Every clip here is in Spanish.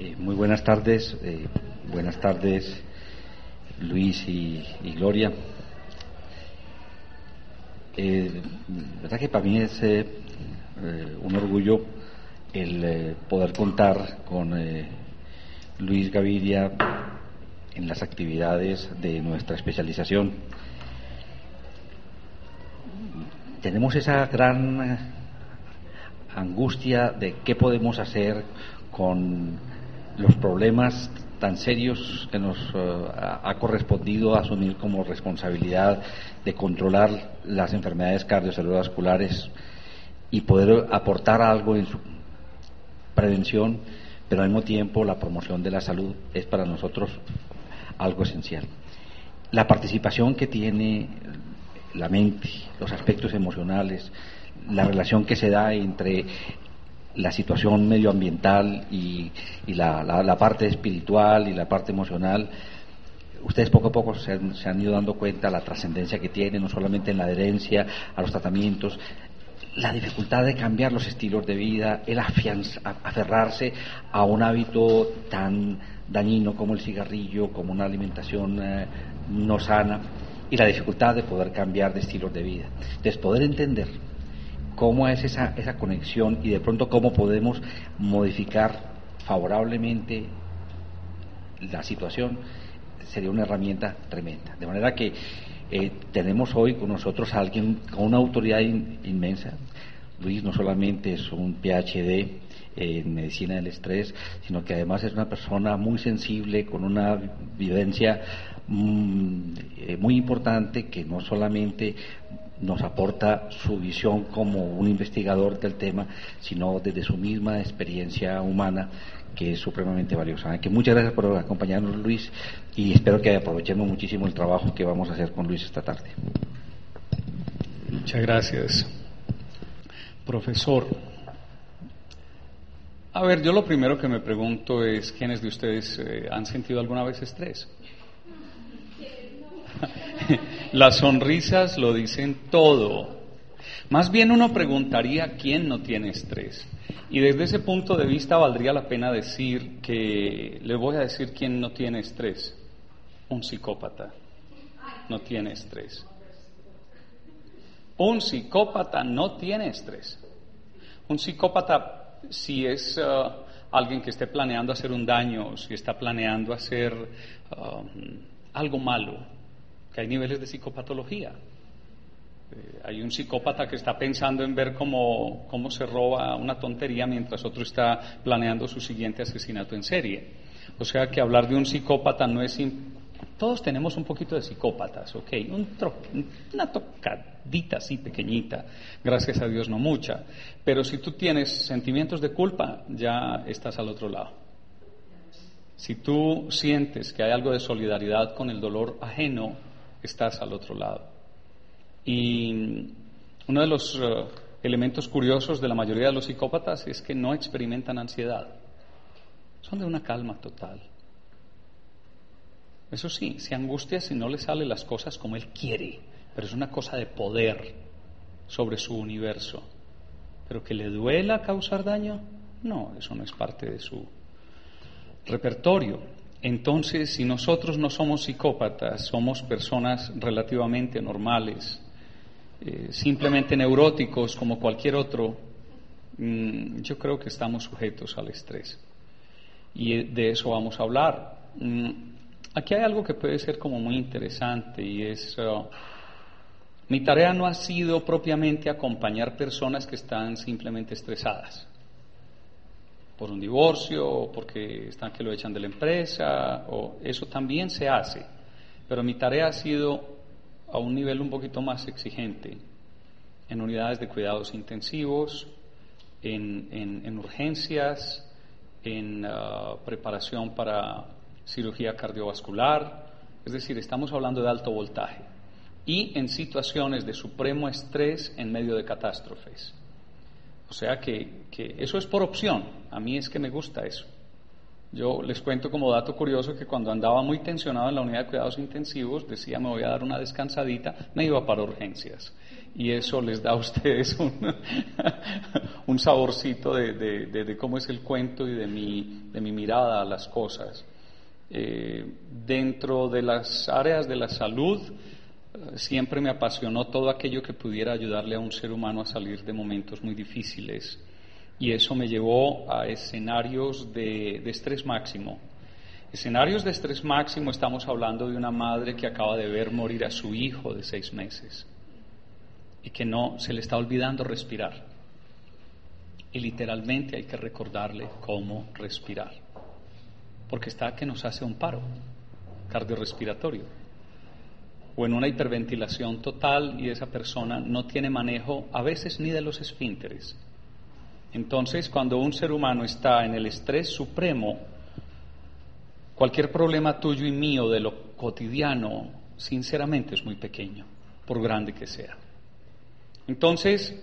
Muy buenas tardes, Luis y Gloria. Verdad que para mí es un orgullo el poder contar con Luis Gaviria en las actividades de nuestra especialización. Tenemos esa gran angustia de qué podemos hacer con los problemas tan serios que nos ha correspondido asumir como responsabilidad de controlar las enfermedades cardiovasculares y poder aportar algo en su prevención, pero al mismo tiempo la promoción de la salud es para nosotros algo esencial. La participación que tiene la mente, los aspectos emocionales, la relación que se da entre la situación medioambiental y la parte espiritual y la parte emocional. Ustedes poco a poco se han ido dando cuenta de la trascendencia que tiene, no solamente en la adherencia a los tratamientos, la dificultad de cambiar los estilos de vida, el aferrarse a un hábito tan dañino como el cigarrillo, como una alimentación no sana, y la dificultad de poder cambiar de estilos de vida. Entonces, poder entender cómo es esa conexión y de pronto cómo podemos modificar favorablemente la situación sería una herramienta tremenda. De manera que tenemos hoy con nosotros a alguien con una autoridad inmensa. Luis no solamente es un PhD en medicina del estrés, sino que además es una persona muy sensible, con una vivencia muy importante, que no solamente nos aporta su visión como un investigador del tema, sino desde su misma experiencia humana, que es supremamente valiosa. Que muchas gracias por acompañarnos, Luis, y espero que aprovechemos muchísimo el trabajo que vamos a hacer con Luis esta tarde. Muchas gracias, profesor. A ver, yo lo primero que me pregunto es, ¿quiénes de ustedes han sentido alguna vez estrés? Las sonrisas lo dicen todo. Más bien uno preguntaría quién no tiene estrés. Y desde ese punto de vista valdría la pena decir que, le voy a decir quién no tiene estrés. Un psicópata no tiene estrés. Un psicópata no tiene estrés. Un psicópata, si es alguien que esté planeando hacer un daño, si está planeando hacer algo malo, que hay niveles de psicopatología. Hay un psicópata que está pensando en ver cómo se roba una tontería mientras otro está planeando su siguiente asesinato en serie. O sea que hablar de un psicópata no es... Todos tenemos un poquito de psicópatas, ¿ok? Una tocadita así pequeñita, gracias a Dios no mucha. Pero si tú tienes sentimientos de culpa, ya estás al otro lado. Si tú sientes que hay algo de solidaridad con el dolor ajeno, estás al otro lado. Y uno de los elementos curiosos de la mayoría de los psicópatas es que no experimentan ansiedad. Son de una calma total. Eso sí, se angustia si no le salen las cosas como él quiere, pero es una cosa de poder sobre su universo. Pero que le duela causar daño, no, eso no es parte de su repertorio. Entonces, si nosotros no somos psicópatas, somos personas relativamente normales, simplemente neuróticos como cualquier otro, yo creo que estamos sujetos al estrés. Y de eso vamos a hablar. Aquí hay algo que puede ser como muy interesante y es... mi tarea no ha sido propiamente acompañar personas que están simplemente estresadas por un divorcio o porque están que lo echan de la empresa, o eso también se hace, pero mi tarea ha sido a un nivel un poquito más exigente, en unidades de cuidados intensivos, en urgencias, en preparación para cirugía cardiovascular, es decir, estamos hablando de alto voltaje, y en situaciones de supremo estrés en medio de catástrofes. O sea que eso es por opción, a mí es que me gusta eso. Yo les cuento como dato curioso que cuando andaba muy tensionado en la unidad de cuidados intensivos, decía me voy a dar una descansadita, me iba para urgencias. Y eso les da a ustedes un saborcito de cómo es el cuento y de mi mirada a las cosas. Dentro de las áreas de la salud, siempre me apasionó todo aquello que pudiera ayudarle a un ser humano a salir de momentos muy difíciles. Y eso me llevó a escenarios de estrés máximo. Escenarios de estrés máximo, estamos hablando de una madre que acaba de ver morir a su hijo de 6 meses y que no se le está olvidando respirar. Y literalmente hay que recordarle cómo respirar, porque está que nos hace un paro cardiorrespiratorio o en una hiperventilación total y esa persona no tiene manejo a veces ni de los esfínteres. Entonces, cuando un ser humano está en el estrés supremo, cualquier problema tuyo y mío de lo cotidiano, sinceramente es muy pequeño, por grande que sea. Entonces,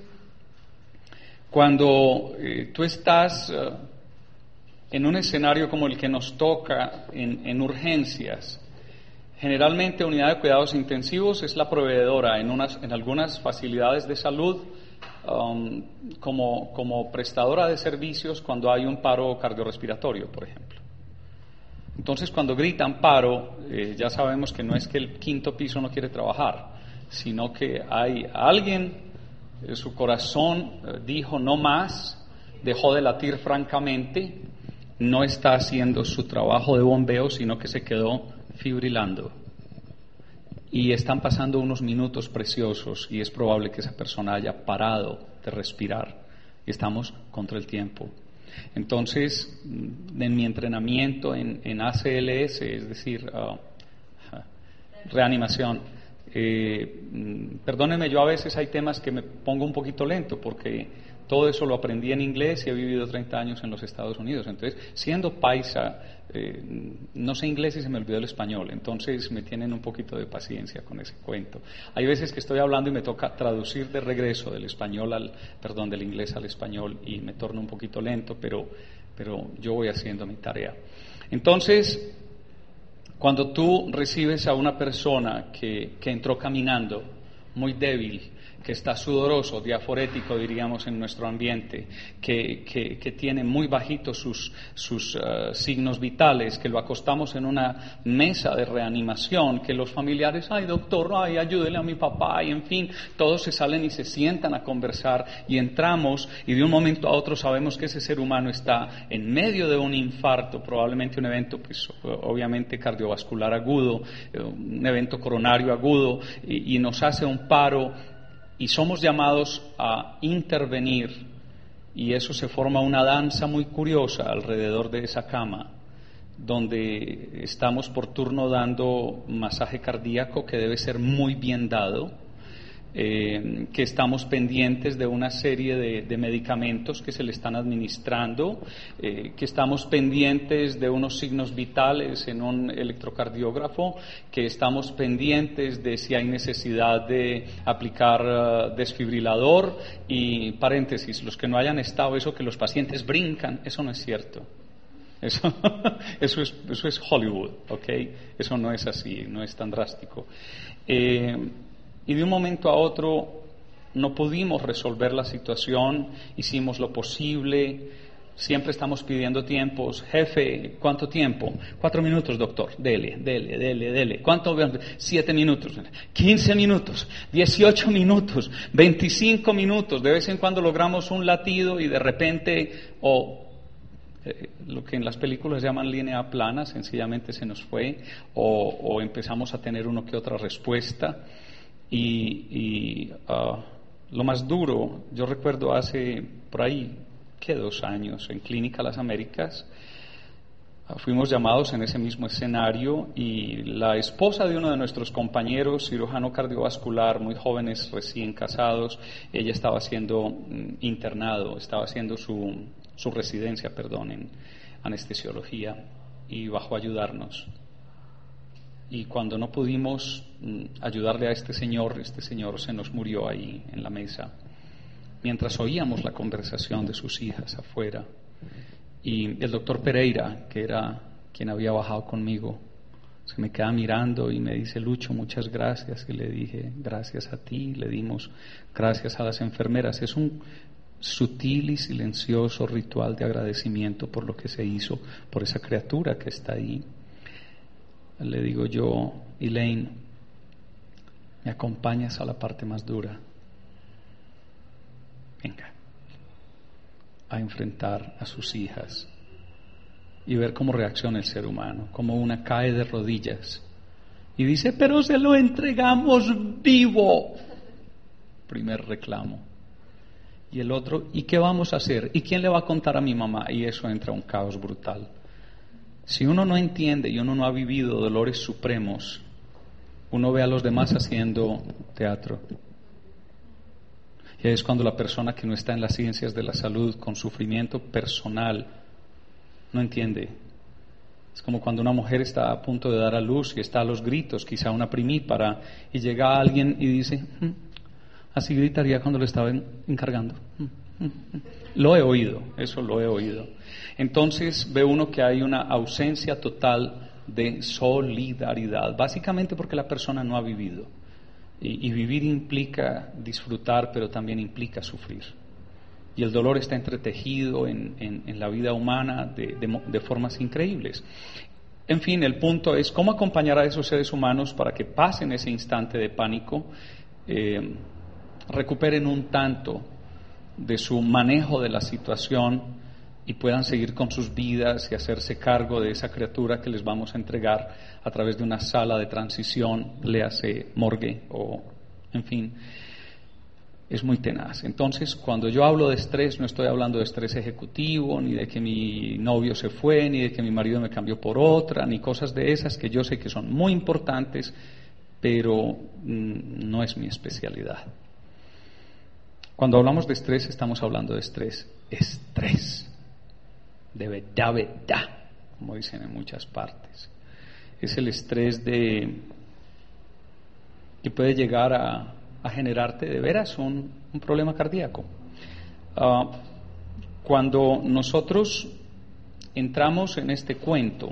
cuando tú estás en un escenario como el que nos toca en urgencias, generalmente unidad de cuidados intensivos es la proveedora en algunas facilidades de salud como prestadora de servicios cuando hay un paro cardiorrespiratorio, por ejemplo. Entonces, cuando gritan paro, ya sabemos que no es que el 5º piso no quiere trabajar, sino que hay alguien, su corazón dijo no más, dejó de latir francamente, no está haciendo su trabajo de bombeo, sino que se quedó fibrilando. Y están pasando unos minutos preciosos y es probable que esa persona haya parado de respirar. Y estamos contra el tiempo. Entonces, en mi entrenamiento en ACLS, es decir, reanimación, perdónenme, yo a veces hay temas que me pongo un poquito lento porque todo eso lo aprendí en inglés y he vivido 30 años en los Estados Unidos. Entonces, siendo paisa, no sé inglés y se me olvidó el español. Entonces, me tienen un poquito de paciencia con ese cuento. Hay veces que estoy hablando y me toca traducir de regreso del inglés al español y me torno un poquito lento, pero yo voy haciendo mi tarea. Entonces, cuando tú recibes a una persona que entró caminando, muy débil, que está sudoroso, diaforético diríamos en nuestro ambiente, que tiene muy bajitos sus signos vitales, que lo acostamos en una mesa de reanimación, que los familiares, ay doctor, ay ayúdele a mi papá, y en fin, todos se salen y se sientan a conversar y entramos y de un momento a otro sabemos que ese ser humano está en medio de un infarto, probablemente un evento pues obviamente cardiovascular agudo, un evento coronario agudo y nos hace un paro. Y somos llamados a intervenir y eso se forma una danza muy curiosa alrededor de esa cama, donde estamos por turno dando masaje cardíaco que debe ser muy bien dado, que estamos pendientes de una serie de medicamentos que se le están administrando, que estamos pendientes de unos signos vitales en un electrocardiógrafo, que estamos pendientes de si hay necesidad de aplicar desfibrilador y paréntesis, los que no hayan estado, eso que los pacientes brincan, eso no es cierto. Eso es Hollywood, ¿ok? Eso no es así, no es tan drástico. Y de un momento a otro no pudimos resolver la situación, hicimos lo posible, siempre estamos pidiendo tiempos. Jefe, ¿cuánto tiempo? 4 minutos, doctor, dele. ¿Cuánto? 7 minutos, 15 minutos, 18 minutos, 25 minutos. De vez en cuando logramos un latido y de repente, lo que en las películas llaman línea plana, sencillamente se nos fue, o empezamos a tener uno que otra respuesta. Y lo más duro, yo recuerdo hace por ahí, 2 años, en Clínica Las Américas, fuimos llamados en ese mismo escenario y la esposa de uno de nuestros compañeros, cirujano cardiovascular, muy jóvenes, recién casados, ella estaba siendo estaba haciendo su residencia, en anestesiología y bajó a ayudarnos. Y cuando no pudimos ayudarle a este señor se nos murió ahí en la mesa, mientras oíamos la conversación de sus hijas afuera. Y el doctor Pereira, que era quien había bajado conmigo, se me queda mirando y me dice: Lucho, muchas gracias. Y le dije: gracias a ti. Le dimos gracias a las enfermeras. Es un sutil y silencioso ritual de agradecimiento por lo que se hizo por esa criatura que está ahí. Le digo yo: Elaine, ¿me acompañas a la parte más dura? Venga, a enfrentar a sus hijas y ver cómo reacciona el ser humano, cómo una cae de rodillas y dice: pero se lo entregamos vivo. Primer reclamo. Y el otro: ¿y qué vamos a hacer? ¿Y quién le va a contar a mi mamá? Y eso entra un caos brutal. Si uno no entiende y uno no ha vivido dolores supremos, uno ve a los demás haciendo teatro. Y es cuando la persona que no está en las ciencias de la salud, con sufrimiento personal, no entiende. Es como cuando una mujer está a punto de dar a luz y está a los gritos, quizá una primípara, y llega alguien y dice: así gritaría cuando le estaba encargando. Lo he oído, eso lo he oído. Entonces ve uno que hay una ausencia total de solidaridad, básicamente porque la persona no ha vivido. Y vivir implica disfrutar, pero también implica sufrir. Y el dolor está entretejido en la vida humana de formas increíbles. En fin, el punto es cómo acompañar a esos seres humanos para que pasen ese instante de pánico, recuperen un tanto de su manejo de la situación y puedan seguir con sus vidas y hacerse cargo de esa criatura que les vamos a entregar a través de una sala de transición, léase morgue o, en fin, es muy tenaz. Entonces, cuando yo hablo de estrés, no estoy hablando de estrés ejecutivo, ni de que mi novio se fue, ni de que mi marido me cambió por otra, ni cosas de esas que yo sé que son muy importantes, pero no es mi especialidad. Cuando hablamos de estrés, estamos hablando de estrés, de verdad, como dicen en muchas partes. Es el estrés que puede llegar a generarte de veras un problema cardíaco. Cuando nosotros entramos en este cuento,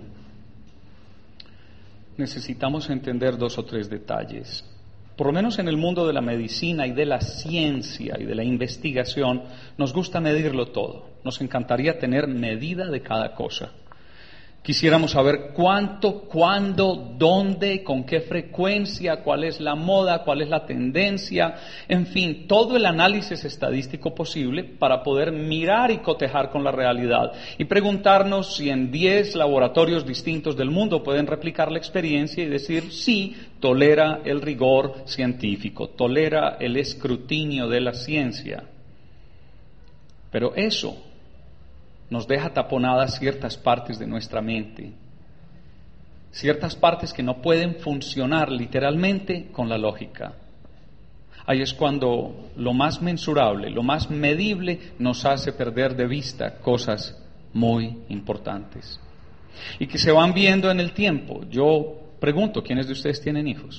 necesitamos entender 2 o 3 detalles. Por lo menos en el mundo de la medicina y de la ciencia y de la investigación, nos gusta medirlo todo. Nos encantaría tener medida de cada cosa. Quisiéramos saber cuánto, cuándo, dónde, con qué frecuencia, cuál es la moda, cuál es la tendencia, en fin, todo el análisis estadístico posible para poder mirar y cotejar con la realidad y preguntarnos si en 10 laboratorios distintos del mundo pueden replicar la experiencia y decir: sí, tolera el rigor científico, tolera el escrutinio de la ciencia. Pero eso nos deja taponadas ciertas partes de nuestra mente, ciertas partes que no pueden funcionar literalmente con la lógica. Ahí es cuando lo más mensurable, lo más medible nos hace perder de vista cosas muy importantes y que se van viendo en el tiempo. Yo pregunto: ¿quiénes de ustedes tienen hijos?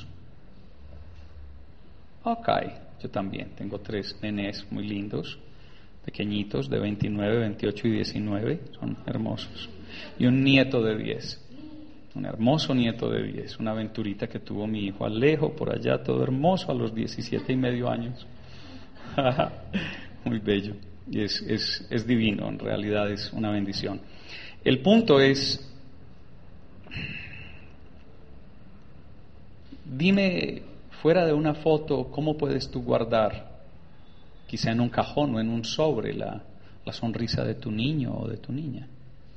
Ok, yo también tengo 3 nenes muy lindos, pequeñitos, de 29, 28 y 19, son hermosos. Y un nieto de 10, un hermoso nieto de 10, una aventurita que tuvo mi hijo Alejo, por allá, todo hermoso, a los 17 y medio años. Muy bello, y es divino, en realidad es una bendición. El punto es, dime, fuera de una foto, ¿cómo puedes tú guardar, quizá en un cajón o en un sobre, la sonrisa de tu niño o de tu niña?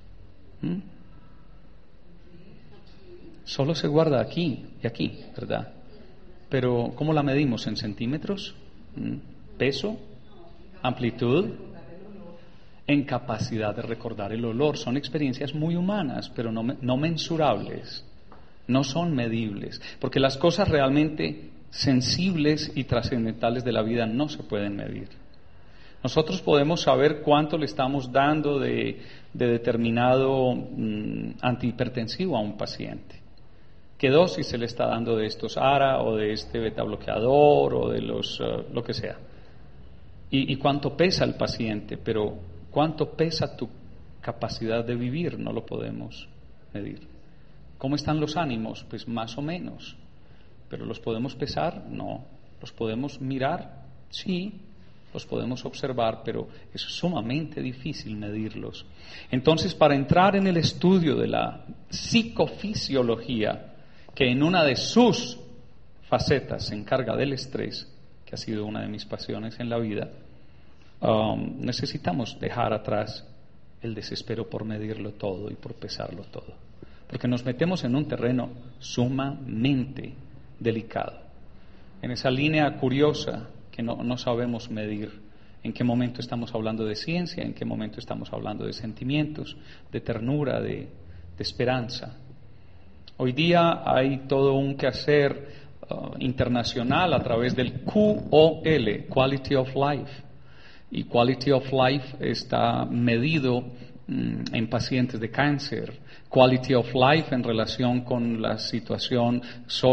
Solo se guarda aquí y aquí, ¿verdad? Pero ¿cómo la medimos? ¿En centímetros? ¿Peso? ¿Amplitud? En capacidad de recordar el olor. Son experiencias muy humanas, pero no mensurables, no son medibles, porque las cosas realmente sensibles y trascendentales de la vida no se pueden medir. Nosotros podemos saber cuánto le estamos dando de determinado antihipertensivo a un paciente, qué dosis se le está dando de estos ARA o de este beta bloqueador o de los lo que sea, y cuánto pesa el paciente, pero cuánto pesa tu capacidad de vivir no lo podemos medir. ¿Cómo están los ánimos? Pues más o menos. ¿Pero los podemos pesar? No. ¿Los podemos mirar? Sí. Los podemos observar, pero es sumamente difícil medirlos. Entonces, para entrar en el estudio de la psicofisiología, que en una de sus facetas se encarga del estrés, que ha sido una de mis pasiones en la vida, necesitamos dejar atrás el desespero por medirlo todo y por pesarlo todo, porque nos metemos en un terreno sumamente delicado, en esa línea curiosa que no sabemos medir, en qué momento estamos hablando de ciencia, en qué momento estamos hablando de sentimientos, de ternura, de esperanza. Hoy día hay todo un quehacer internacional a través del QOL, Quality of Life, y Quality of Life está medido en pacientes de cáncer, Quality of Life en relación con la situación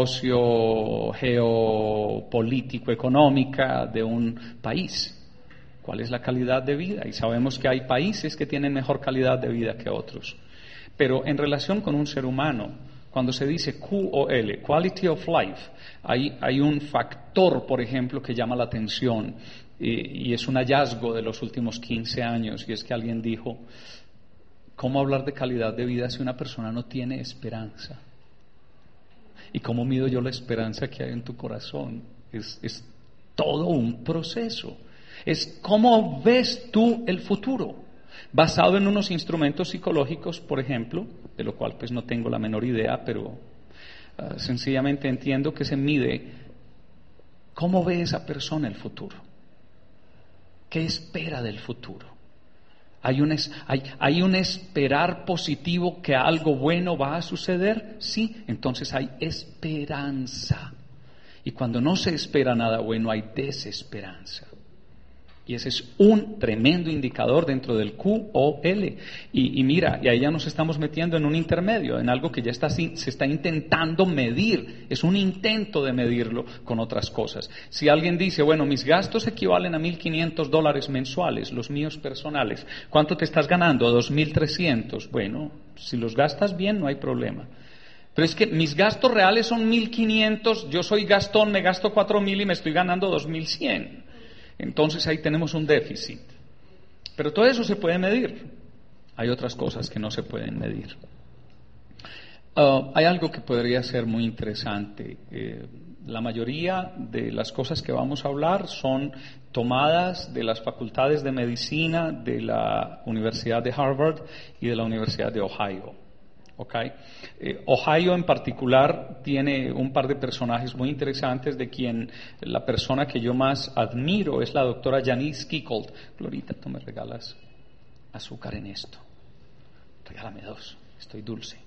geopolítico-económica de un país. ¿Cuál es la calidad de vida? Y sabemos que hay países que tienen mejor calidad de vida que otros. Pero en relación con un ser humano, cuando se dice QOL, Quality of Life, hay un factor, por ejemplo, que llama la atención y es un hallazgo de los últimos 15 años, y es que alguien dijo: ¿cómo hablar de calidad de vida si una persona no tiene esperanza? ¿Y cómo mido yo la esperanza que hay en tu corazón? Es todo un proceso. Es cómo ves tú el futuro, basado en unos instrumentos psicológicos, por ejemplo, de lo cual pues no tengo la menor idea, pero sencillamente entiendo que se mide cómo ve esa persona el futuro, qué espera del futuro. ¿Hay un esperar positivo que algo bueno va a suceder? Sí, entonces hay esperanza. Y cuando no se espera nada bueno, hay desesperanza. Y ese es un tremendo indicador dentro del QOL. Y mira, y ahí ya nos estamos metiendo en un intermedio, en algo que ya se está intentando medir. Es un intento de medirlo con otras cosas. Si alguien dice, bueno, mis gastos equivalen a $1,500 mensuales, los míos personales, ¿cuánto te estás ganando? $2,300. Bueno, si los gastas bien, no hay problema. Pero es que mis gastos reales son 1,500, yo soy gastón, me gasto 4,000 y me estoy ganando 2,100. Entonces ahí tenemos un déficit. Pero todo eso se puede medir. Hay otras cosas que no se pueden medir. Hay algo que podría ser muy interesante. La mayoría de las cosas que vamos a hablar son tomadas de las facultades de medicina de la Universidad de Harvard y de la Universidad de Ohio. Okay. Ohio en particular tiene un par de personajes muy interesantes, de quien la persona que yo más admiro es la doctora Janice Kickold. Glorita, tú me regalas azúcar en esto. Regálame 2, estoy dulce.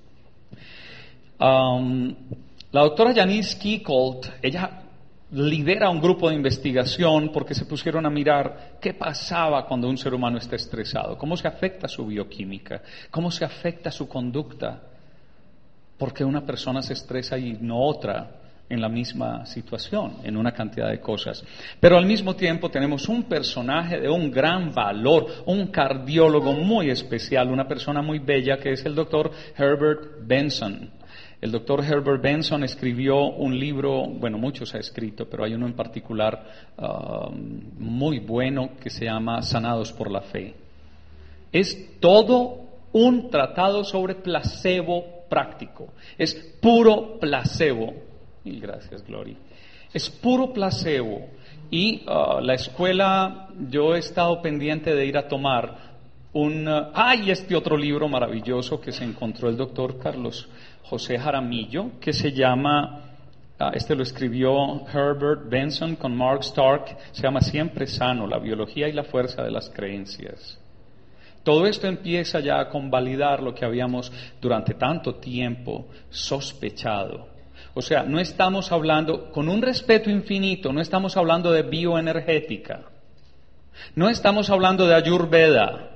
La doctora Janice Kickold, ella lidera un grupo de investigación porque se pusieron a mirar qué pasaba cuando un ser humano está estresado, cómo se afecta su bioquímica, cómo se afecta su conducta, porque una persona se estresa y no otra en la misma situación, en una cantidad de cosas. Pero al mismo tiempo tenemos un personaje de un gran valor, un cardiólogo muy especial, una persona muy bella, que es el doctor Herbert Benson. El doctor Herbert Benson escribió un libro, bueno, muchos ha escrito, pero hay uno en particular muy bueno que se llama Sanados por la Fe. Es todo un tratado sobre placebo práctico. Es puro placebo. Y gracias, Glory. Es puro placebo. Y la escuela, yo he estado pendiente de ir a tomar este otro libro maravilloso que se encontró el doctor Carlos José Jaramillo, que se llama, lo escribió Herbert Benson con Mark Stark, se llama Siempre Sano, la biología y la fuerza de las creencias. Todo esto empieza ya a convalidar lo que habíamos durante tanto tiempo sospechado. O sea, no estamos hablando, con un respeto infinito, no estamos hablando de bioenergética, no estamos hablando de Ayurveda,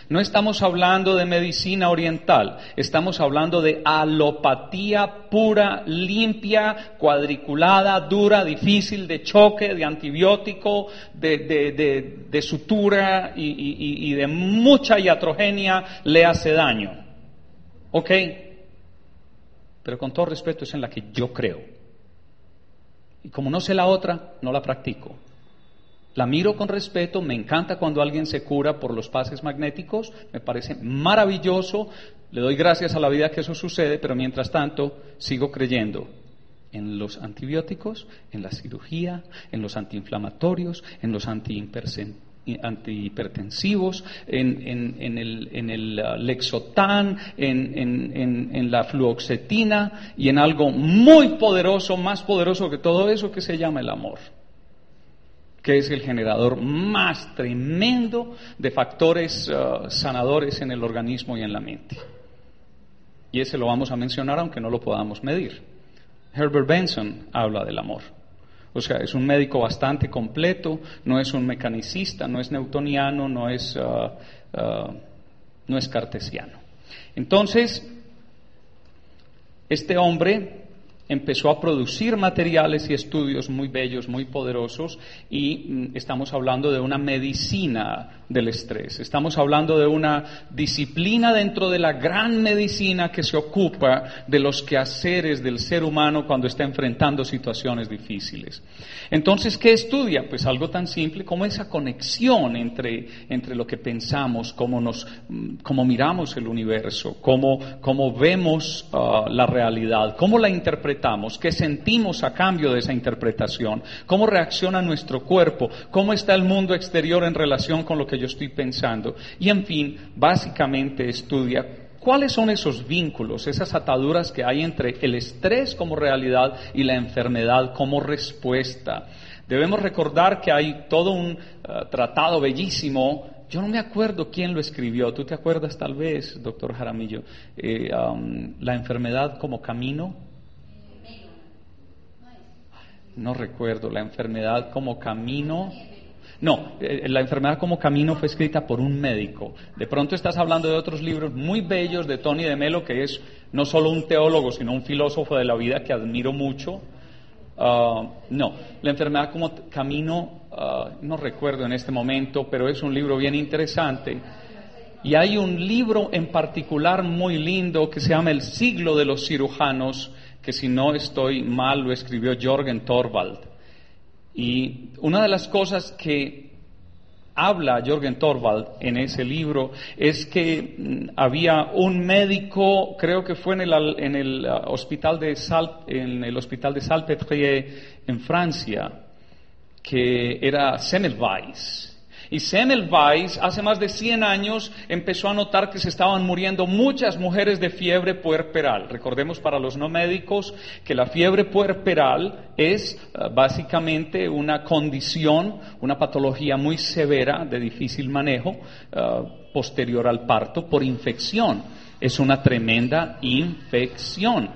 No estamos hablando de medicina oriental, estamos hablando de alopatía pura, limpia, cuadriculada, dura, difícil, de choque, de antibiótico, de sutura y de mucha iatrogenia le hace daño. ¿Ok? Pero con todo respeto es en la que yo creo. Y como no sé la otra, no la practico. La miro con respeto, me encanta cuando alguien se cura por los pases magnéticos, me parece maravilloso, le doy gracias a la vida que eso sucede, pero mientras tanto sigo creyendo en los antibióticos, en la cirugía, en los antiinflamatorios, en los antihipertensivos, en el Lexotan, en la fluoxetina y en algo muy poderoso, más poderoso que todo eso, que se llama el amor, que es el generador más tremendo de factores sanadores en el organismo y en la mente. Y ese lo vamos a mencionar aunque no lo podamos medir. Herbert Benson habla del amor. O sea, es un médico bastante completo, no es un mecanicista, no es newtoniano, no es cartesiano. Entonces, este hombre empezó a producir materiales y estudios muy bellos, muy poderosos, y estamos hablando de una medicina del estrés. Estamos hablando de una disciplina dentro de la gran medicina que se ocupa de los quehaceres del ser humano cuando está enfrentando situaciones difíciles. Entonces, ¿qué estudia? Pues algo tan simple como esa conexión entre lo que pensamos, cómo miramos el universo, cómo vemos la realidad, cómo la interpretamos, qué sentimos a cambio de esa interpretación, cómo reacciona nuestro cuerpo, cómo está el mundo exterior en relación con lo que yo estoy pensando. Y en fin, básicamente estudia cuáles son esos vínculos, esas ataduras que hay entre el estrés como realidad y la enfermedad como respuesta. Debemos recordar que hay todo un tratado bellísimo. Yo no me acuerdo quién lo escribió. ¿Tú te acuerdas tal vez, doctor Jaramillo? La enfermedad como camino. No recuerdo, la enfermedad como camino. No, la enfermedad como camino fue escrita por un médico. De pronto estás hablando de otros libros muy bellos de Tony de Mello, que es no solo un teólogo, sino un filósofo de la vida que admiro mucho. No, la enfermedad como camino, no recuerdo en este momento, pero es un libro bien interesante. Y hay un libro en particular muy lindo que se llama El siglo de los cirujanos, que si no estoy mal lo escribió Jürgen Thorvald. Y una de las cosas que habla Jürgen Thorvald en ese libro es que había un médico, creo que fue en el hospital de Salpêtrière en Francia, que era Semmelweis. Y Semmelweis hace más de 100 años empezó a notar que se estaban muriendo muchas mujeres de fiebre puerperal. Recordemos para los no médicos que la fiebre puerperal es básicamente una condición, una patología muy severa de difícil manejo posterior al parto por infección. Es una tremenda infección.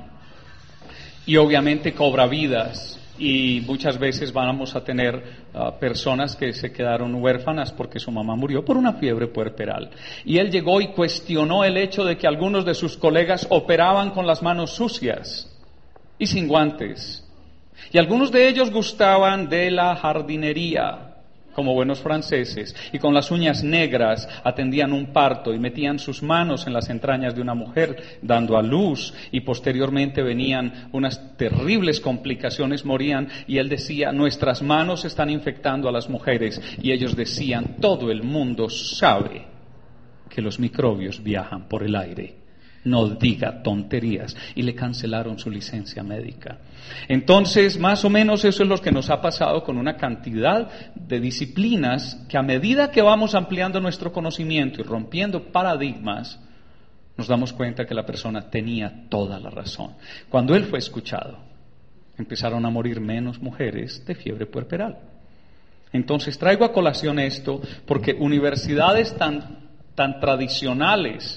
Y obviamente cobra vidas. Y muchas veces vamos a tener personas que se quedaron huérfanas porque su mamá murió por una fiebre puerperal. Y él llegó y cuestionó el hecho de que algunos de sus colegas operaban con las manos sucias y sin guantes. Y algunos de ellos gustaban de la jardinería, como buenos franceses, y con las uñas negras atendían un parto y metían sus manos en las entrañas de una mujer dando a luz, y posteriormente venían unas terribles complicaciones, morían, y él decía, nuestras manos están infectando a las mujeres, y ellos decían, todo el mundo sabe que los microbios viajan por el aire. No diga tonterías. Y le cancelaron su licencia médica. Entonces, más o menos eso es lo que nos ha pasado con una cantidad de disciplinas que a medida que vamos ampliando nuestro conocimiento y rompiendo paradigmas, nos damos cuenta que la persona tenía toda la razón. Cuando él fue escuchado, empezaron a morir menos mujeres de fiebre puerperal. Entonces, traigo a colación esto porque universidades tan tradicionales,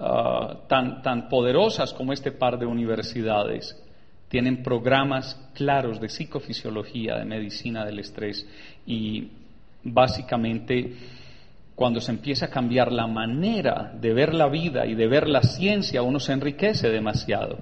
tan poderosas como este par de universidades tienen programas claros de psicofisiología, de medicina del estrés, y básicamente cuando se empieza a cambiar la manera de ver la vida y de ver la ciencia, uno se enriquece demasiado.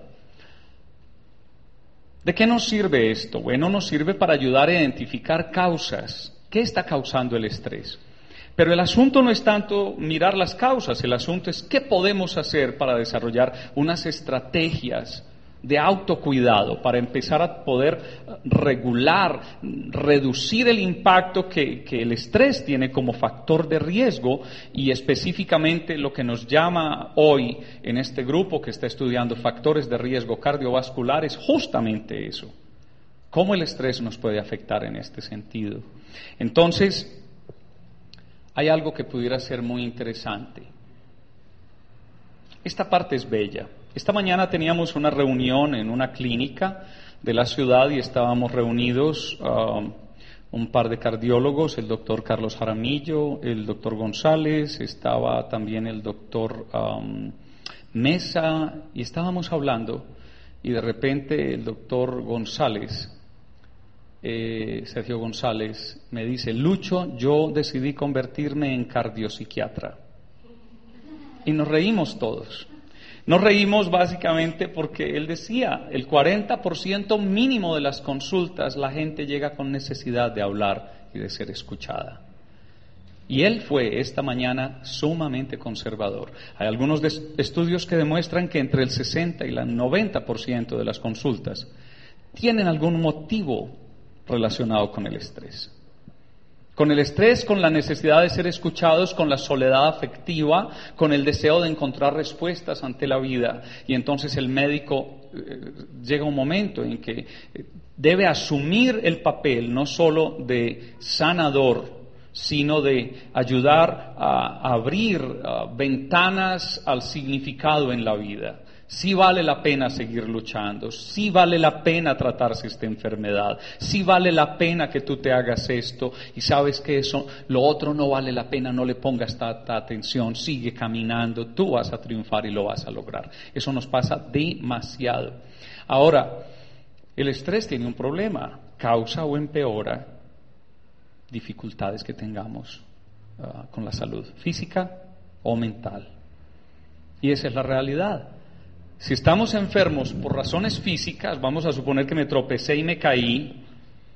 ¿De qué nos sirve esto? Bueno, nos sirve para ayudar a identificar causas. ¿Qué está causando el estrés? Pero el asunto no es tanto mirar las causas, el asunto es qué podemos hacer para desarrollar unas estrategias de autocuidado, para empezar a poder regular, reducir el impacto que el estrés tiene como factor de riesgo, y específicamente lo que nos llama hoy en este grupo que está estudiando factores de riesgo cardiovascular es justamente eso. ¿Cómo el estrés nos puede afectar en este sentido? Entonces, hay algo que pudiera ser muy interesante. Esta parte es bella. Esta mañana teníamos una reunión en una clínica de la ciudad y estábamos reunidos un par de cardiólogos, el doctor Carlos Jaramillo, el doctor González, estaba también el doctor Mesa, y estábamos hablando, y de repente el doctor González, Sergio González, me dice: Lucho, yo decidí convertirme en cardiopsiquiatra. Y nos reímos todos. Nos reímos básicamente porque él decía, el 40% mínimo de las consultas la gente llega con necesidad de hablar y de ser escuchada. Y él fue esta mañana sumamente conservador. Hay algunos estudios que demuestran que entre el 60 y el 90% de las consultas tienen algún motivo relacionado con el estrés. Con el estrés, con la necesidad de ser escuchados, con la soledad afectiva, con el deseo de encontrar respuestas ante la vida. Y entonces el médico llega un momento en que debe asumir el papel no solo de sanador, sino de ayudar a abrir ventanas al significado en la vida. Sí vale la pena seguir luchando, sí vale la pena tratarse esta enfermedad, sí vale la pena que tú te hagas esto, y sabes que eso, lo otro no vale la pena, no le pongas tanta atención, sigue caminando, tú vas a triunfar y lo vas a lograr. Eso nos pasa demasiado. Ahora, el estrés tiene un problema, causa o empeora dificultades que tengamos con la salud física o mental. Y esa es la realidad. Si estamos enfermos por razones físicas, vamos a suponer que me tropecé y me caí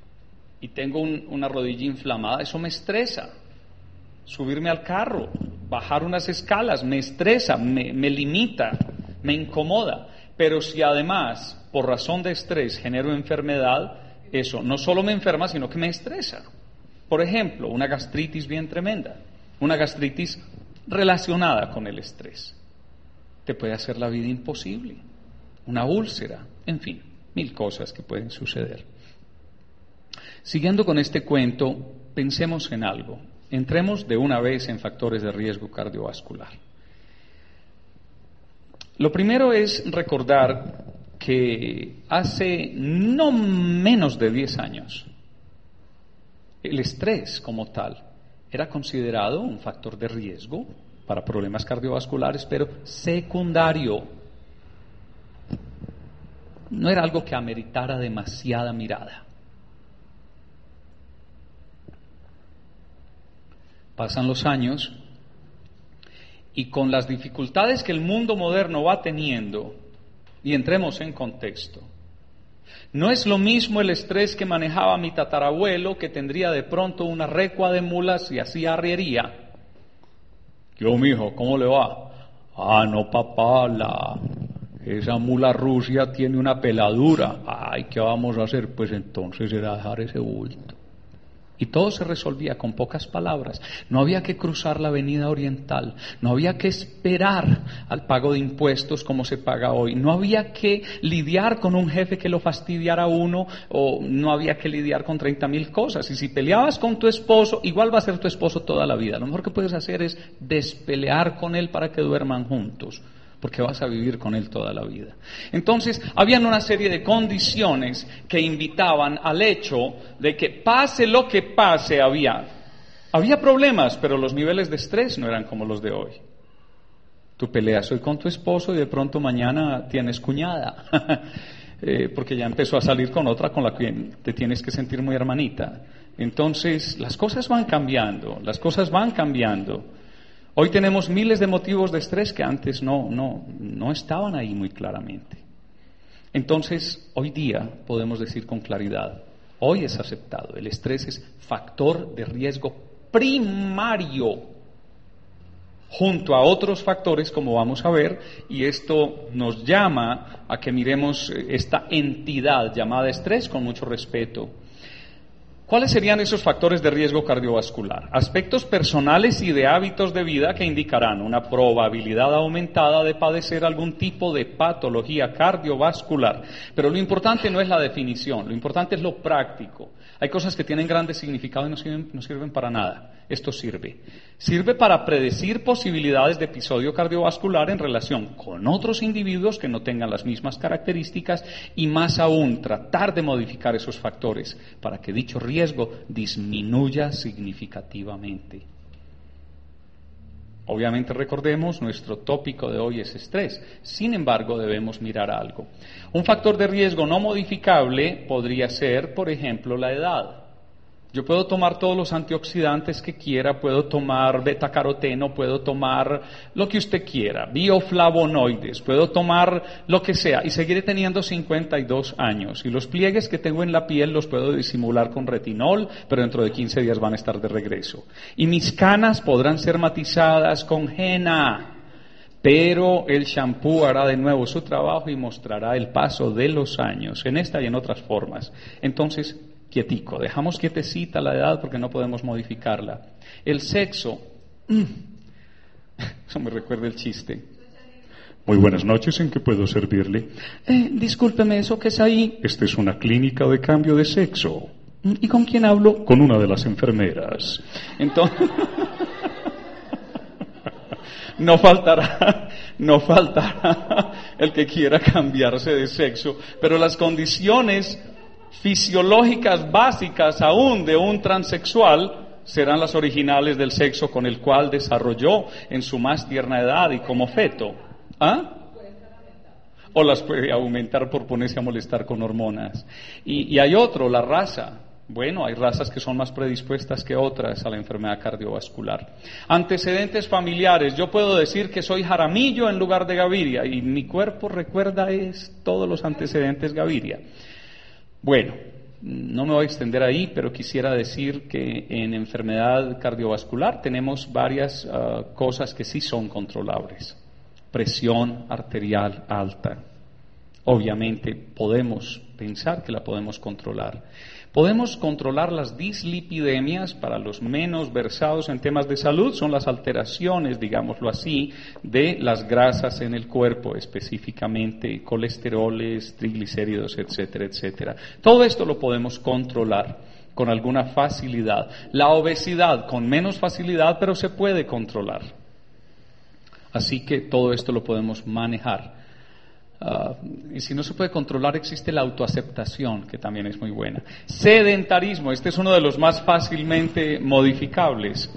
y tengo una rodilla inflamada, eso me estresa. Subirme al carro, bajar unas escalas, me estresa, me limita, me incomoda. Pero si además, por razón de estrés, genero enfermedad, eso no solo me enferma, sino que me estresa. Por ejemplo, una gastritis bien tremenda, una gastritis relacionada con el estrés. Te puede hacer la vida imposible, una úlcera, en fin, 1000 cosas que pueden suceder. Siguiendo con este cuento, pensemos en algo. Entremos de una vez en factores de riesgo cardiovascular. Lo primero es recordar que hace no menos de 10 años, el estrés como tal era considerado un factor de riesgo para problemas cardiovasculares, pero secundario. No era algo que ameritara demasiada mirada. Pasan los años y con las dificultades que el mundo moderno va teniendo, y entremos en contexto, no es lo mismo el estrés que manejaba mi tatarabuelo, que tendría de pronto una recua de mulas y hacía arriería. Yo, mijo, ¿cómo le va? Ah, no, papá, esa mula Rusia tiene una peladura. Ay, ¿qué vamos a hacer? Pues entonces era dejar ese bulto. Y todo se resolvía con pocas palabras. No había que cruzar la avenida Oriental, no había que esperar al pago de impuestos como se paga hoy, no había que lidiar con un jefe que lo fastidiara a uno, o no había que lidiar con 30,000 cosas. Y si peleabas con tu esposo, igual va a ser tu esposo toda la vida. Lo mejor que puedes hacer es despelear con él para que duerman juntos, porque vas a vivir con él toda la vida. Entonces, habían una serie de condiciones que invitaban al hecho de que pase lo que pase, había problemas, pero los niveles de estrés no eran como los de hoy. Tú peleas hoy con tu esposo y de pronto mañana tienes cuñada, porque ya empezó a salir con otra con la que te tienes que sentir muy hermanita. Entonces, las cosas van cambiando. Hoy tenemos miles de motivos de estrés que antes no estaban ahí muy claramente. Entonces, hoy día podemos decir con claridad, hoy es aceptado, el estrés es factor de riesgo primario, junto a otros factores, como vamos a ver, y esto nos llama a que miremos esta entidad llamada estrés con mucho respeto. ¿Cuáles serían esos factores de riesgo cardiovascular? Aspectos personales y de hábitos de vida que indicarán una probabilidad aumentada de padecer algún tipo de patología cardiovascular. Pero lo importante no es la definición, lo importante es lo práctico. Hay cosas que tienen grandes significados y no sirven para nada. Esto sirve. Sirve para predecir posibilidades de episodio cardiovascular en relación con otros individuos que no tengan las mismas características y más aún tratar de modificar esos factores para que dicho riesgo disminuya significativamente. Obviamente recordemos, nuestro tópico de hoy es estrés. Sin embargo, debemos mirar algo. Un factor de riesgo no modificable podría ser, por ejemplo, la edad. Yo puedo tomar todos los antioxidantes que quiera, puedo tomar betacaroteno, puedo tomar lo que usted quiera, bioflavonoides, puedo tomar lo que sea y seguiré teniendo 52 años. Y los pliegues que tengo en la piel los puedo disimular con retinol, pero dentro de 15 días van a estar de regreso. Y mis canas podrán ser matizadas con henna, pero el shampoo hará de nuevo su trabajo y mostrará el paso de los años, en esta y en otras formas. Entonces, quietico, dejamos quietecita la edad porque no podemos modificarla. El sexo, eso me recuerda el chiste. Muy buenas noches, ¿en qué puedo servirle? Discúlpeme, ¿eso qué es ahí? Esta es una clínica de cambio de sexo. ¿Y con quién hablo? Con una de las enfermeras. Entonces, no faltará el que quiera cambiarse de sexo, pero las condiciones fisiológicas básicas aún de un transexual serán las originales del sexo con el cual desarrolló en su más tierna edad y como feto. O las puede aumentar por ponerse a molestar con hormonas. Y hay otro, la raza. Bueno, hay razas que son más predispuestas que otras a la enfermedad cardiovascular. Antecedentes familiares. Yo puedo decir que soy Jaramillo en lugar de Gaviria y mi cuerpo recuerda todos los antecedentes Gaviria. Bueno, no me voy a extender ahí, pero quisiera decir que en enfermedad cardiovascular tenemos varias cosas que sí son controlables. Presión arterial alta. Obviamente podemos pensar que la podemos controlar. Podemos controlar las dislipidemias. Para los menos versados en temas de salud, son las alteraciones, digámoslo así, de las grasas en el cuerpo, específicamente colesteroles, triglicéridos, etcétera, etcétera. Todo esto lo podemos controlar con alguna facilidad. La obesidad con menos facilidad, pero se puede controlar. Así que todo esto lo podemos manejar. Y si no se puede controlar, existe la autoaceptación, que también es muy buena. Sedentarismo, este es uno de los más fácilmente modificables.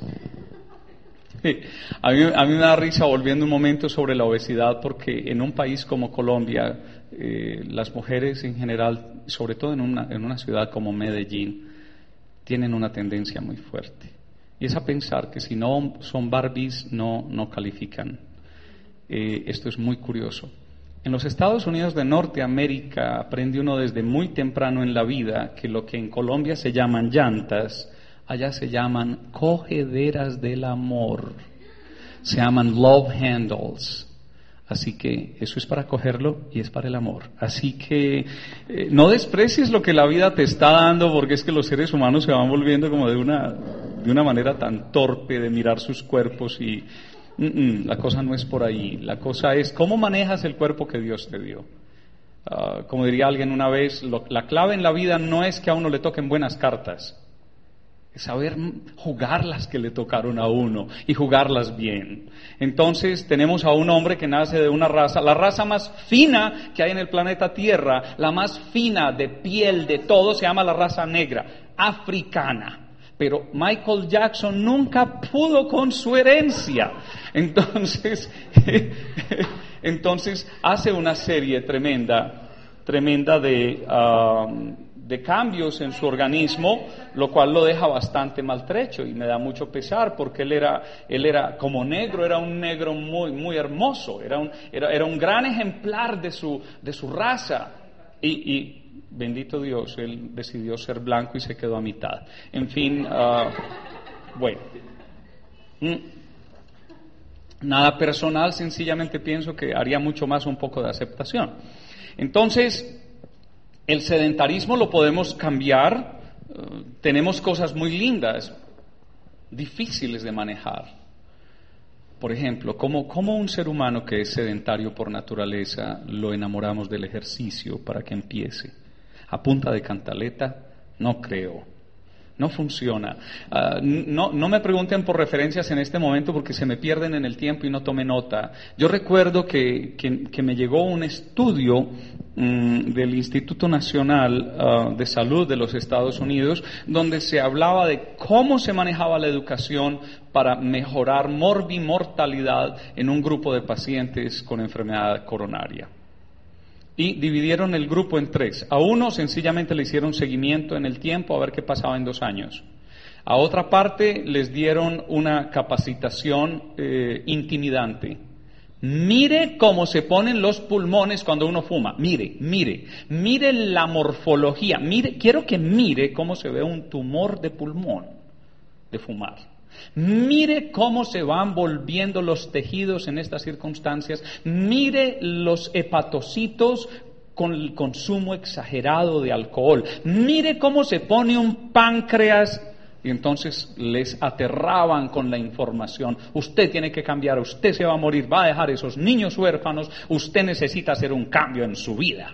A mí me da risa, volviendo un momento sobre la obesidad, porque en un país como Colombia, las mujeres en general, sobre todo en una ciudad como Medellín, tienen una tendencia muy fuerte. Y es a pensar que si no son Barbies, no califican. Esto es muy curioso. En los Estados Unidos de Norteamérica aprende uno desde muy temprano en la vida que lo que en Colombia se llaman llantas, allá se llaman cogederas del amor, se llaman love handles. Así que eso es para cogerlo y es para el amor. Así que no desprecies lo que la vida te está dando, porque es que los seres humanos se van volviendo como de una manera tan torpe de mirar sus cuerpos y la cosa no es por ahí. La cosa es cómo manejas el cuerpo que Dios te dio. Como diría alguien una vez, la clave en la vida no es que a uno le toquen buenas cartas, es saber jugar las que le tocaron a uno y jugarlas bien. Entonces tenemos a un hombre que nace de una raza, la raza más fina que hay en el planeta Tierra, la más fina de piel de todo, se llama la raza negra, africana. Pero Michael Jackson nunca pudo con su herencia. Entonces hace una serie tremenda de cambios en su organismo, lo cual lo deja bastante maltrecho y me da mucho pesar porque él era como negro, era un negro muy, muy hermoso, era un gran ejemplar de su raza y bendito Dios, él decidió ser blanco y se quedó a mitad. En fin, bueno. Nada personal, sencillamente pienso que haría mucho más un poco de aceptación. Entonces, el sedentarismo lo podemos cambiar, tenemos cosas muy lindas, difíciles de manejar. Por ejemplo, ¿cómo un ser humano que es sedentario por naturaleza lo enamoramos del ejercicio para que empiece? ¿A punta de cantaleta? No creo. No funciona. No me pregunten por referencias en este momento porque se me pierden en el tiempo y no tomé nota. Yo recuerdo que me llegó un estudio del Instituto Nacional de Salud de los Estados Unidos donde se hablaba de cómo se manejaba la educación para mejorar morbimortalidad en un grupo de pacientes con enfermedad coronaria. Y dividieron el grupo en 3. A uno sencillamente le hicieron seguimiento en el tiempo a ver qué pasaba en 2 años. A otra parte les dieron una capacitación intimidante. Mire cómo se ponen los pulmones cuando uno fuma. Mire la morfología. Quiero que mire cómo se ve un tumor de pulmón de fumar. Mire cómo se van volviendo los tejidos en estas circunstancias. Mire los hepatocitos con el consumo exagerado de alcohol. Mire cómo se pone un páncreas. Y entonces les aterraban con la información. Usted tiene que cambiar, usted se va a morir, va a dejar esos niños huérfanos, usted necesita hacer un cambio en su vida.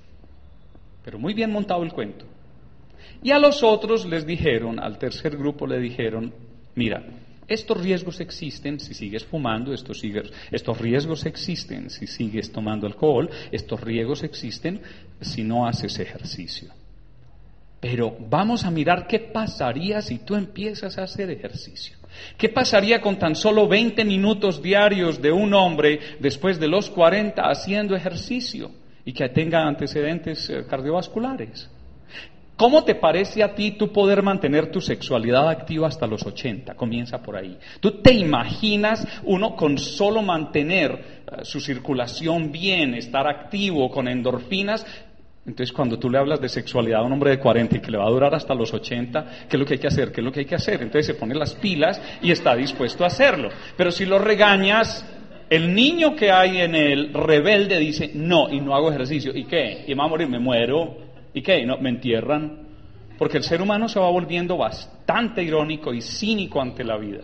Pero muy bien montado el cuento. Y a los otros les dijeron, al tercer grupo le dijeron: mira, estos riesgos existen si sigues fumando, estos riesgos existen si sigues tomando alcohol, estos riesgos existen si no haces ejercicio. Pero vamos a mirar qué pasaría si tú empiezas a hacer ejercicio. ¿Qué pasaría con tan solo 20 minutos diarios de un hombre después de los 40 haciendo ejercicio y que tenga antecedentes cardiovasculares? ¿Cómo te parece a ti tú poder mantener tu sexualidad activa hasta los 80? Comienza por ahí. ¿Tú te imaginas uno con solo mantener su circulación bien, estar activo con endorfinas? Entonces, cuando tú le hablas de sexualidad a un hombre de 40 y que le va a durar hasta los 80, ¿qué es lo que hay que hacer? ¿Qué es lo que hay que hacer? Entonces se pone las pilas y está dispuesto a hacerlo. Pero si lo regañas, el niño que hay en él, rebelde, dice: no, y no hago ejercicio. ¿Y qué? ¿Y me va a morir? ¿Me muero? ¿Y qué? ¿No? ¿Me entierran? Porque el ser humano se va volviendo bastante irónico y cínico ante la vida.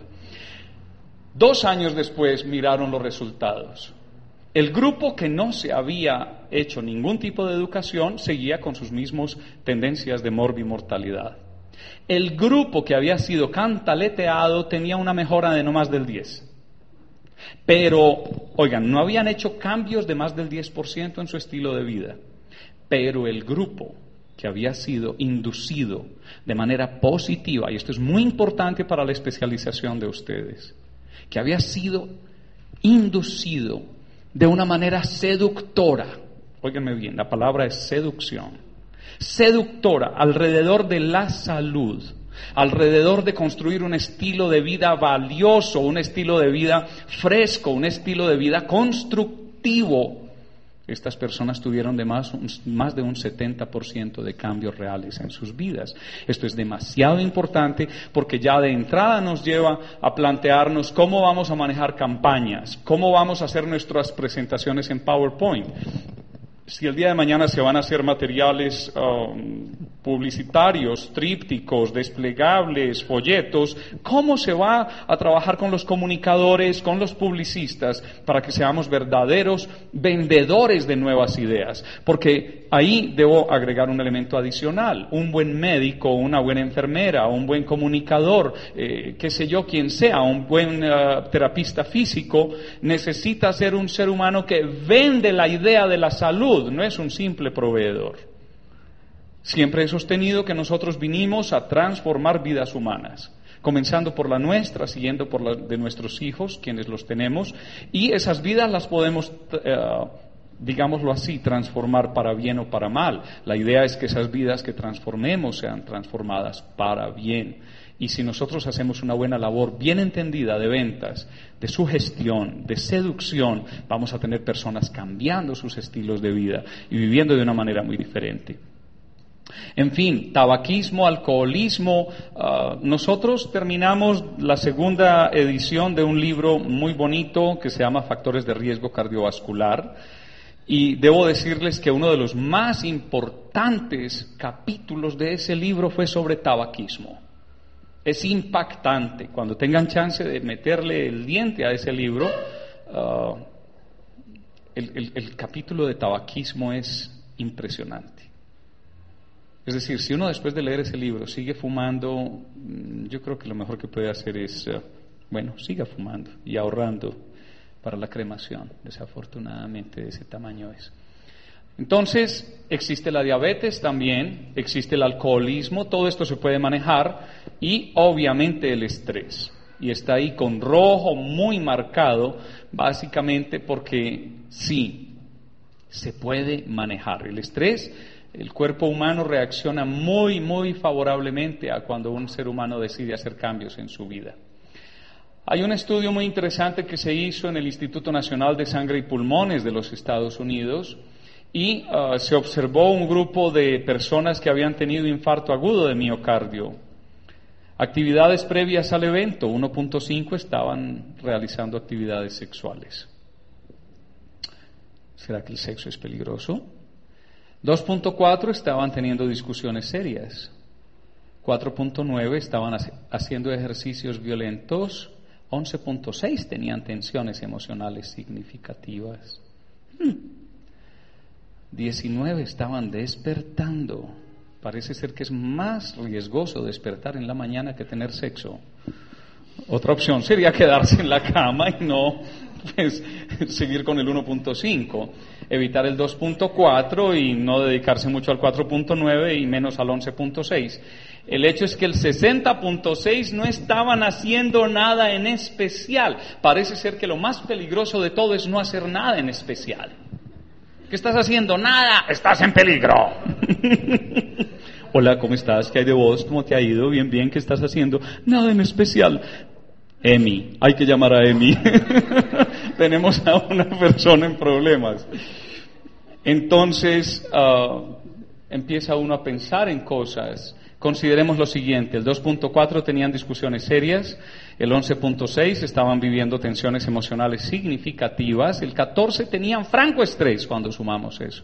2 años después miraron los resultados. El grupo que no se había hecho ningún tipo de educación seguía con sus mismas tendencias de morbimortalidad. El grupo que había sido cantaleteado tenía una mejora de no más del 10%. Pero, oigan, no habían hecho cambios de más del 10% en su estilo de vida. Pero el grupo que había sido inducido de manera positiva, y esto es muy importante para la especialización de ustedes, que había sido inducido de una manera seductora, óiganme bien, la palabra es seducción, seductora alrededor de la salud, alrededor de construir un estilo de vida valioso, un estilo de vida fresco, un estilo de vida constructivo. Estas personas tuvieron más de un 70% de cambios reales en sus vidas. Esto es demasiado importante porque ya de entrada nos lleva a plantearnos cómo vamos a manejar campañas, cómo vamos a hacer nuestras presentaciones en PowerPoint. Si el día de mañana se van a hacer materiales publicitarios, trípticos, desplegables, folletos, ¿cómo se va a trabajar con los comunicadores, con los publicistas, para que seamos verdaderos vendedores de nuevas ideas? Porque ahí debo agregar un elemento adicional. Un buen médico, una buena enfermera, un buen comunicador, qué sé yo, quien sea, un buen terapista físico, necesita ser un ser humano que vende la idea de la salud, no es un simple proveedor. Siempre he sostenido que nosotros vinimos a transformar vidas humanas, comenzando por la nuestra, siguiendo por la de nuestros hijos, quienes los tenemos, y esas vidas las podemos digámoslo así, transformar para bien o para mal. La idea es que esas vidas que transformemos sean transformadas para bien. Y si nosotros hacemos una buena labor bien entendida de ventas, de sugestión, de seducción, vamos a tener personas cambiando sus estilos de vida y viviendo de una manera muy diferente. En fin, tabaquismo, alcoholismo. Nosotros terminamos la segunda edición de un libro muy bonito que se llama Factores de Riesgo Cardiovascular. Y debo decirles que uno de los más importantes capítulos de ese libro fue sobre tabaquismo. Es impactante. Cuando tengan chance de meterle el diente a ese libro, el capítulo de tabaquismo es impresionante. Es decir, si uno después de leer ese libro sigue fumando, yo creo que lo mejor que puede hacer es, siga fumando y ahorrando para la cremación. Desafortunadamente de ese tamaño es. Entonces, existe la diabetes también, existe el alcoholismo, todo esto se puede manejar, y obviamente el estrés. Y está ahí con rojo muy marcado, básicamente porque sí, se puede manejar. El estrés, el cuerpo humano reacciona muy, muy favorablemente a cuando un ser humano decide hacer cambios en su vida. Hay un estudio muy interesante que se hizo en el Instituto Nacional de Sangre y Pulmones de los Estados Unidos, y se observó un grupo de personas que habían tenido infarto agudo de miocardio. Actividades previas al evento, 1.5 estaban realizando actividades sexuales. ¿Será que el sexo es peligroso? 2.4 estaban teniendo discusiones serias. 4.9 estaban haciendo ejercicios violentos. 11.6 tenían tensiones emocionales significativas. 19 estaban despertando. Parece ser que es más riesgoso despertar en la mañana que tener sexo. Otra opción sería quedarse en la cama y no seguir con el 1.5, evitar el 2.4 y no dedicarse mucho al 4.9 y menos al 11.6. El hecho es que el 60.6 no estaban haciendo nada en especial. Parece ser que lo más peligroso de todo es no hacer nada en especial. ¿Qué estás haciendo? Nada, estás en peligro. Hola, ¿cómo estás? ¿Qué hay de vos? ¿Cómo te ha ido? Bien, bien, ¿qué estás haciendo? Nada en especial. Emi, hay que llamar a Emi. Tenemos a una persona en problemas. Entonces, empieza uno a pensar en cosas. Consideremos lo siguiente: el 2.4 tenían discusiones serias, el 11.6 estaban viviendo tensiones emocionales significativas, el 14 tenían franco estrés cuando sumamos eso,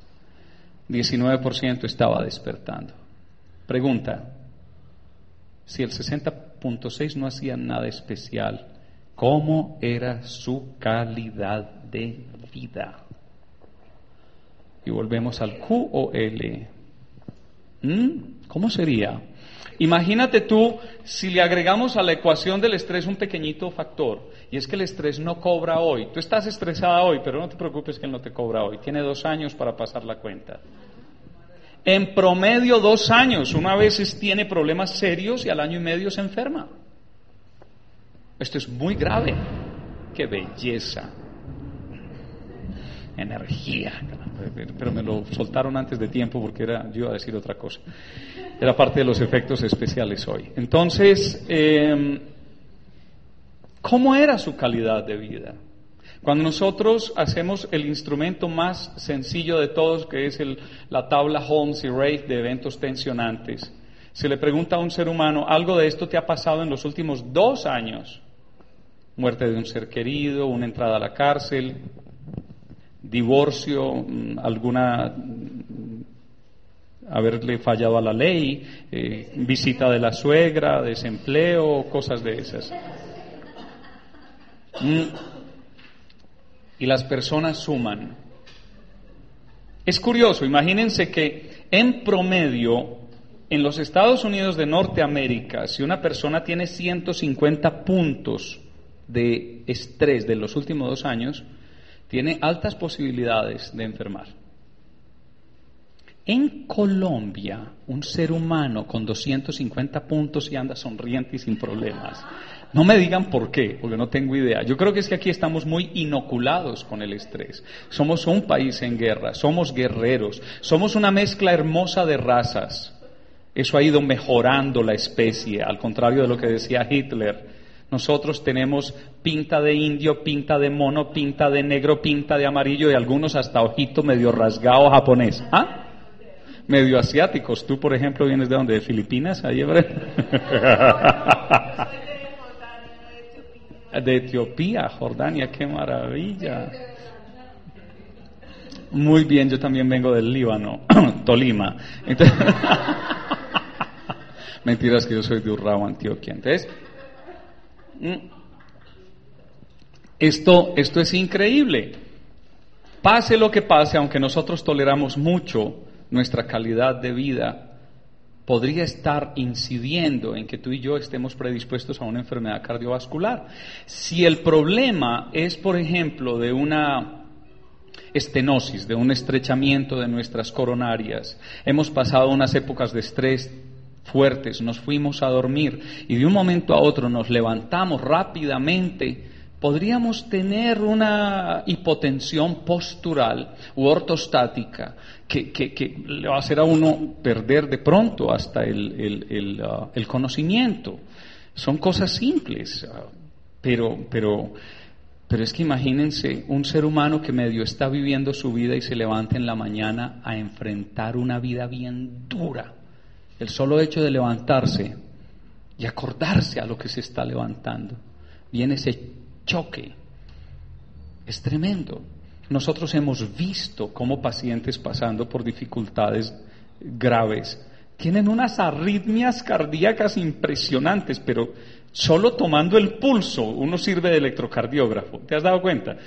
19% estaba despertando. Pregunta: si el 60.6 no hacía nada especial, ¿cómo era su calidad de vida? Y volvemos al Q o L. ¿Cómo sería? Imagínate tú si le agregamos a la ecuación del estrés un pequeñito factor, y es que el estrés no cobra hoy. Tú estás estresada hoy, pero no te preocupes que él no te cobra hoy. Tiene 2 años para pasar la cuenta. En promedio 2 años. Uno a veces tiene problemas serios y al año y medio se enferma. Esto es muy grave. ¡Qué belleza! Energía. Pero me lo soltaron antes de tiempo porque yo iba a decir otra cosa. Era parte de los efectos especiales hoy. Entonces, ¿cómo era su calidad de vida? Cuando nosotros hacemos el instrumento más sencillo de todos, que es la tabla Holmes y Rafe de eventos tensionantes, se le pregunta a un ser humano: ¿algo de esto te ha pasado en los últimos 2 años? Muerte de un ser querido, una entrada a la cárcel, divorcio, haberle fallado a la ley, visita de la suegra, desempleo, cosas de esas. Y las personas suman. Es curioso, imagínense que en promedio en los Estados Unidos de Norteamérica, si una persona tiene 150 puntos de estrés de los últimos 2 años, tiene altas posibilidades de enfermar. En Colombia, un ser humano con 250 puntos y anda sonriente y sin problemas. No me digan por qué, porque no tengo idea. Yo creo que es que aquí estamos muy inoculados con el estrés. Somos un país en guerra, somos guerreros, somos una mezcla hermosa de razas. Eso ha ido mejorando la especie, al contrario de lo que decía Hitler. Nosotros tenemos pinta de indio, pinta de mono, pinta de negro, pinta de amarillo y algunos hasta ojito medio rasgado japonés. ¿Ah? Medio asiáticos. Tú, por ejemplo, vienes de dónde? ¿De Filipinas? Ahí, de Etiopía, Jordania, qué maravilla. Muy bien, yo también vengo del Líbano, Tolima. Entonces, mentiras que yo soy de Urrao, Antioquia. Entonces, esto es increíble. Pase lo que pase, aunque nosotros toleramos mucho, nuestra calidad de vida podría estar incidiendo en que tú y yo estemos predispuestos a una enfermedad cardiovascular. Si el problema es, por ejemplo, de una estenosis, de un estrechamiento de nuestras coronarias, hemos pasado unas épocas de estrés fuertes, nos fuimos a dormir y de un momento a otro nos levantamos rápidamente, podríamos tener una hipotensión postural u ortostática que le va a hacer a uno perder de pronto hasta el conocimiento. Son cosas simples, pero es que imagínense un ser humano que medio está viviendo su vida y se levanta en la mañana a enfrentar una vida bien dura. El solo hecho de levantarse y acordarse a lo que se está levantando, viene ese choque, es tremendo. Nosotros hemos visto cómo pacientes pasando por dificultades graves tienen unas arritmias cardíacas impresionantes, pero solo tomando el pulso uno sirve de electrocardiógrafo. ¿Te has dado cuenta?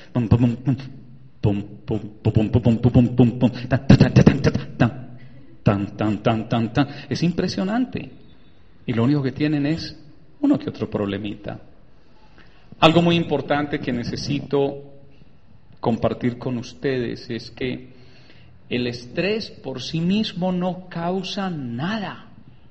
Es impresionante. Y lo único que tienen es uno que otro problemita. Algo muy importante que necesito compartir con ustedes es que el estrés por sí mismo no causa nada.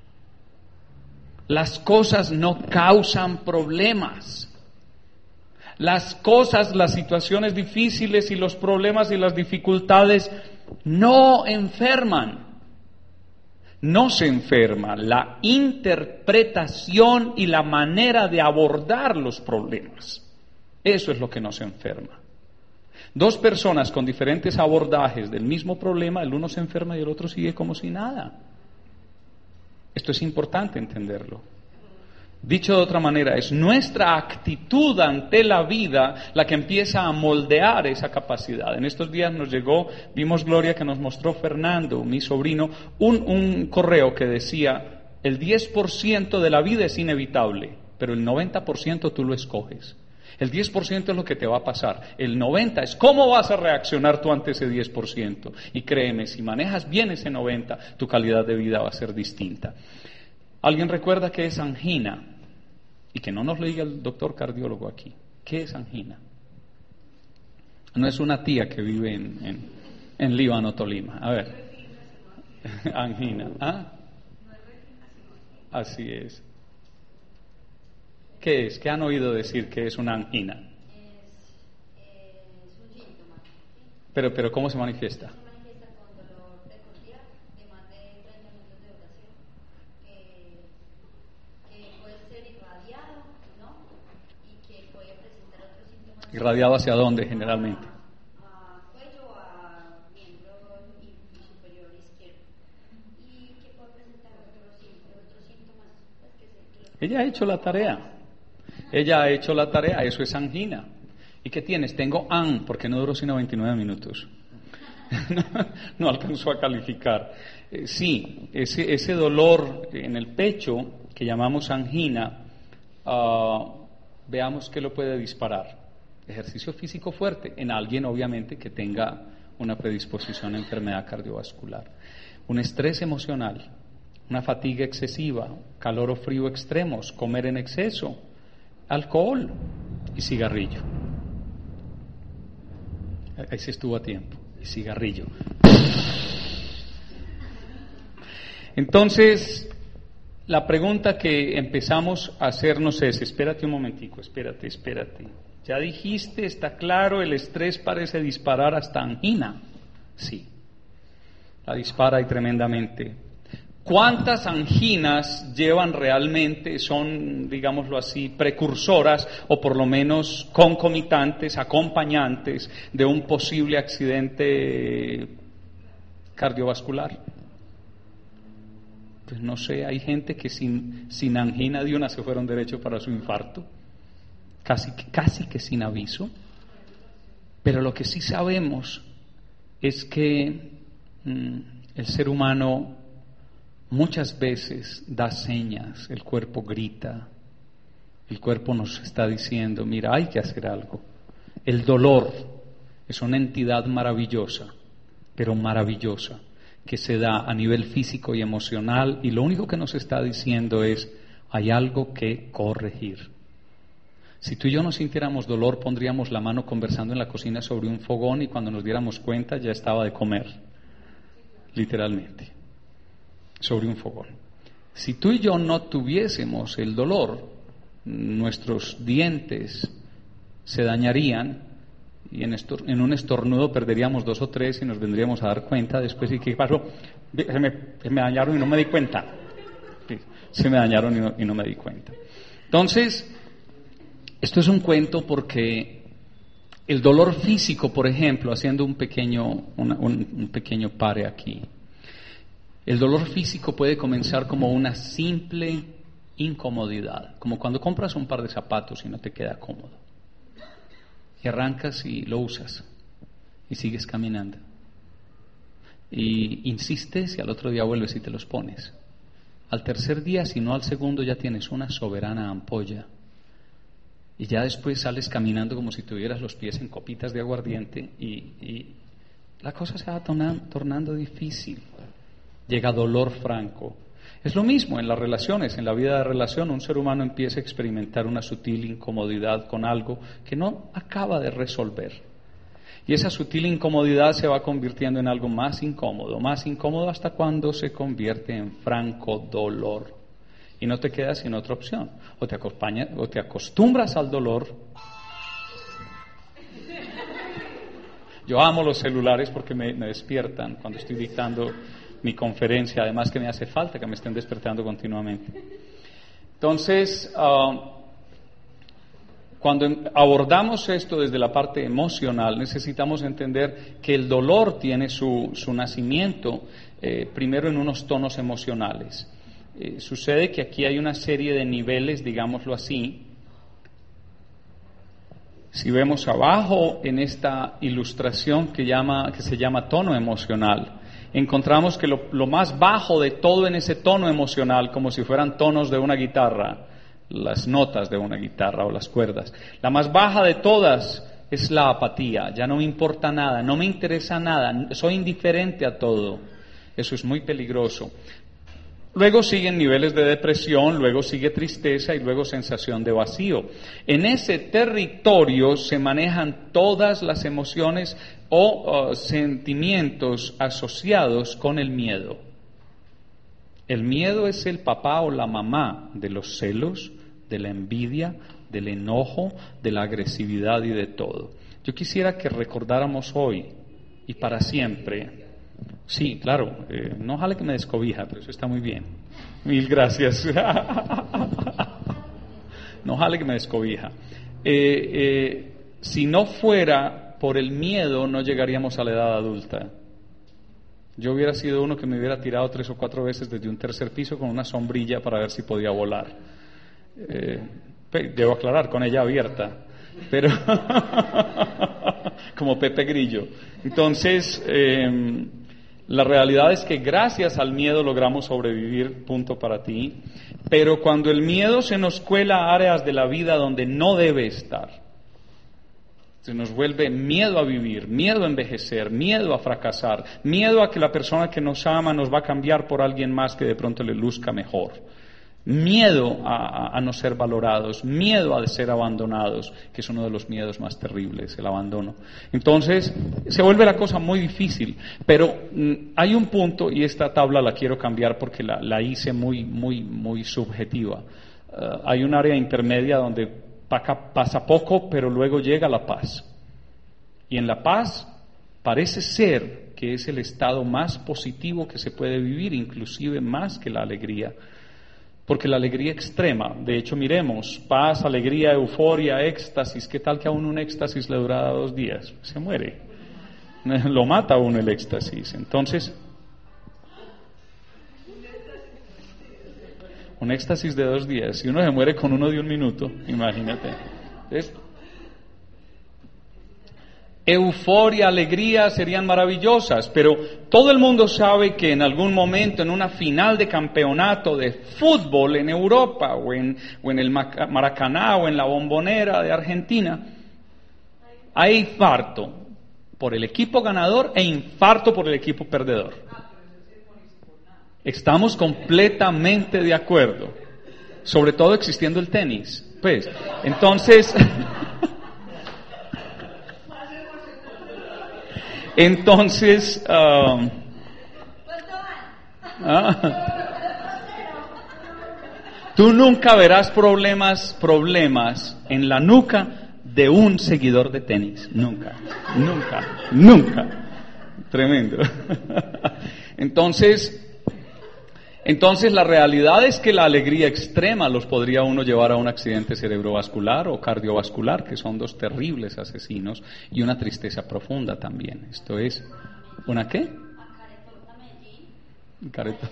Las cosas no causan problemas. Las cosas, las situaciones difíciles y los problemas y las dificultades no enferman. No se enferma la interpretación y la manera de abordar los problemas. Eso es lo que nos enferma. Dos personas con diferentes abordajes del mismo problema, el uno se enferma y el otro sigue como si nada. Esto es importante entenderlo. Dicho de otra manera, es nuestra actitud ante la vida la que empieza a moldear esa capacidad. En estos días nos llegó, vimos Gloria que nos mostró Fernando, mi sobrino, un correo que decía, el 10% de la vida es inevitable, pero el 90% tú lo escoges. El 10% es lo que te va a pasar, el 90% es cómo vas a reaccionar tú ante ese 10%. Y créeme, si manejas bien ese 90%, tu calidad de vida va a ser distinta. ¿Alguien recuerda qué es angina? Y que no nos lo diga el doctor cardiólogo aquí. ¿Qué es angina? No es una tía que vive en Líbano, Tolima. A ver. Angina. ¿Ah? Así es. ¿Qué es? ¿Qué han oído decir que es una angina? Es un síntoma. Pero ¿cómo se manifiesta? Se manifiesta con dolor precordial de más de 30 minutos de duración, que puede ser irradiado, ¿no? Y que puede presentar otros síntomas. ¿Irradiado hacia dónde generalmente? A cuello, a miembro superior izquierdo. Y que puede presentar otros síntomas. Ella ha hecho la tarea. Ella ha hecho la tarea, eso es angina. ¿Y qué tienes? Tengo porque no duró sino 29 minutos. No alcanzó a calificar. Sí, ese dolor en el pecho que llamamos angina, veamos qué lo puede disparar. Ejercicio físico fuerte en alguien obviamente que tenga una predisposición a enfermedad cardiovascular. Un estrés emocional, una fatiga excesiva, calor o frío extremos, comer en exceso, alcohol y cigarrillo. Ahí se estuvo a tiempo. Y cigarrillo. Entonces, la pregunta que empezamos a hacernos es, espérate un momentico, espérate. Ya dijiste, está claro, el estrés parece disparar hasta angina. Sí, la dispara y tremendamente. ¿Cuántas anginas llevan realmente, son, digámoslo así, precursoras o por lo menos concomitantes, acompañantes de un posible accidente cardiovascular? Pues no sé, hay gente que sin angina de una se fueron derecho para su infarto, casi que sin aviso. Pero lo que sí sabemos es que el ser humano muchas veces da señas, el cuerpo grita, el cuerpo nos está diciendo, mira, hay que hacer algo. El dolor es una entidad maravillosa, pero maravillosa, que se da a nivel físico y emocional, y lo único que nos está diciendo es, hay algo que corregir. Si tú y yo no sintiéramos dolor, pondríamos la mano conversando en la cocina sobre un fogón y cuando nos diéramos cuenta ya estaba de comer, literalmente, sobre un fogón. Si tú y yo no tuviésemos el dolor, nuestros dientes se dañarían y en un estornudo perderíamos 2 o 3 y nos vendríamos a dar cuenta después. ¿Y qué pasó? Se me dañaron y no me di cuenta. Se me dañaron y no me di cuenta. Entonces, esto es un cuento porque el dolor físico, por ejemplo, haciendo un pequeño pare aquí, el dolor físico puede comenzar como una simple incomodidad, como cuando compras un par de zapatos y no te queda cómodo. Y arrancas y lo usas y sigues caminando. Y insistes y al otro día vuelves y te los pones. Al tercer día, si no al segundo, ya tienes una soberana ampolla. Y ya después sales caminando como si tuvieras los pies en copitas de aguardiente y la cosa se va tornando difícil. Llega dolor franco. Es lo mismo en las relaciones, en la vida de relación, un ser humano empieza a experimentar una sutil incomodidad con algo que no acaba de resolver. Y esa sutil incomodidad se va convirtiendo en algo más incómodo hasta cuando se convierte en franco dolor. Y no te quedas sin otra opción. O te acostumbras al dolor. Yo amo los celulares porque me despiertan cuando estoy dictando mi conferencia, además que me hace falta que me estén despertando continuamente. Entonces, cuando abordamos esto desde la parte emocional, necesitamos entender que el dolor tiene su nacimiento primero en unos tonos emocionales. Sucede que aquí hay una serie de niveles, digámoslo así. Si vemos abajo en esta ilustración que se llama tono emocional, encontramos que lo más bajo de todo en ese tono emocional, como si fueran tonos de una guitarra, las notas de una guitarra o las cuerdas, la más baja de todas es la apatía. Ya no me importa nada, no me interesa nada, soy indiferente a todo. Eso es muy peligroso. Luego siguen niveles de depresión, luego sigue tristeza y luego sensación de vacío. En ese territorio se manejan todas las emociones o sentimientos asociados con el miedo. El miedo es el papá o la mamá de los celos, de la envidia, del enojo, de la agresividad y de todo. Yo quisiera que recordáramos hoy y para siempre. Sí, claro, no jale que me descobija, pero eso está muy bien. Mil gracias. No jale que me descobija. Si no fuera por el miedo, no llegaríamos a la edad adulta. Yo hubiera sido uno que me hubiera tirado 3 o 4 veces desde un tercer piso con una sombrilla para ver si podía volar. Debo aclarar, con ella abierta, pero como Pepe Grillo. Entonces, la realidad es que gracias al miedo logramos sobrevivir, punto para ti. Pero cuando el miedo se nos cuela a áreas de la vida donde no debe estar, se nos vuelve miedo a vivir, miedo a envejecer, miedo a fracasar, miedo a que la persona que nos ama nos va a cambiar por alguien más que de pronto le luzca mejor, miedo a no ser valorados, miedo a ser abandonados, que es uno de los miedos más terribles, el abandono. Entonces, se vuelve la cosa muy difícil, pero hay un punto, y esta tabla la quiero cambiar porque la hice muy subjetiva. Hay un área intermedia donde pasa poco, pero luego llega la paz. Y en la paz parece ser que es el estado más positivo que se puede vivir, inclusive más que la alegría. Porque la alegría extrema, de hecho miremos, paz, alegría, euforia, éxtasis, ¿qué tal que a uno un éxtasis le dura 2 días? Se muere, lo mata a uno el éxtasis. Entonces, un éxtasis de 2 días, si uno se muere con uno de 1 minuto, imagínate. Entonces, euforia, alegría serían maravillosas, pero todo el mundo sabe que en algún momento, en una final de campeonato de fútbol en Europa, o en el Maracaná, o en la Bombonera de Argentina, hay infarto por el equipo ganador e infarto por el equipo perdedor. Estamos completamente de acuerdo, sobre todo existiendo el tenis. Pues, entonces... Entonces, tú nunca verás problemas en la nuca de un seguidor de tenis. Nunca. Tremendo. Entonces la realidad es que la alegría extrema los podría uno llevar a un accidente cerebrovascular o cardiovascular, que son 2 terribles asesinos, y una tristeza profunda también. Esto es, ¿una qué? Careto.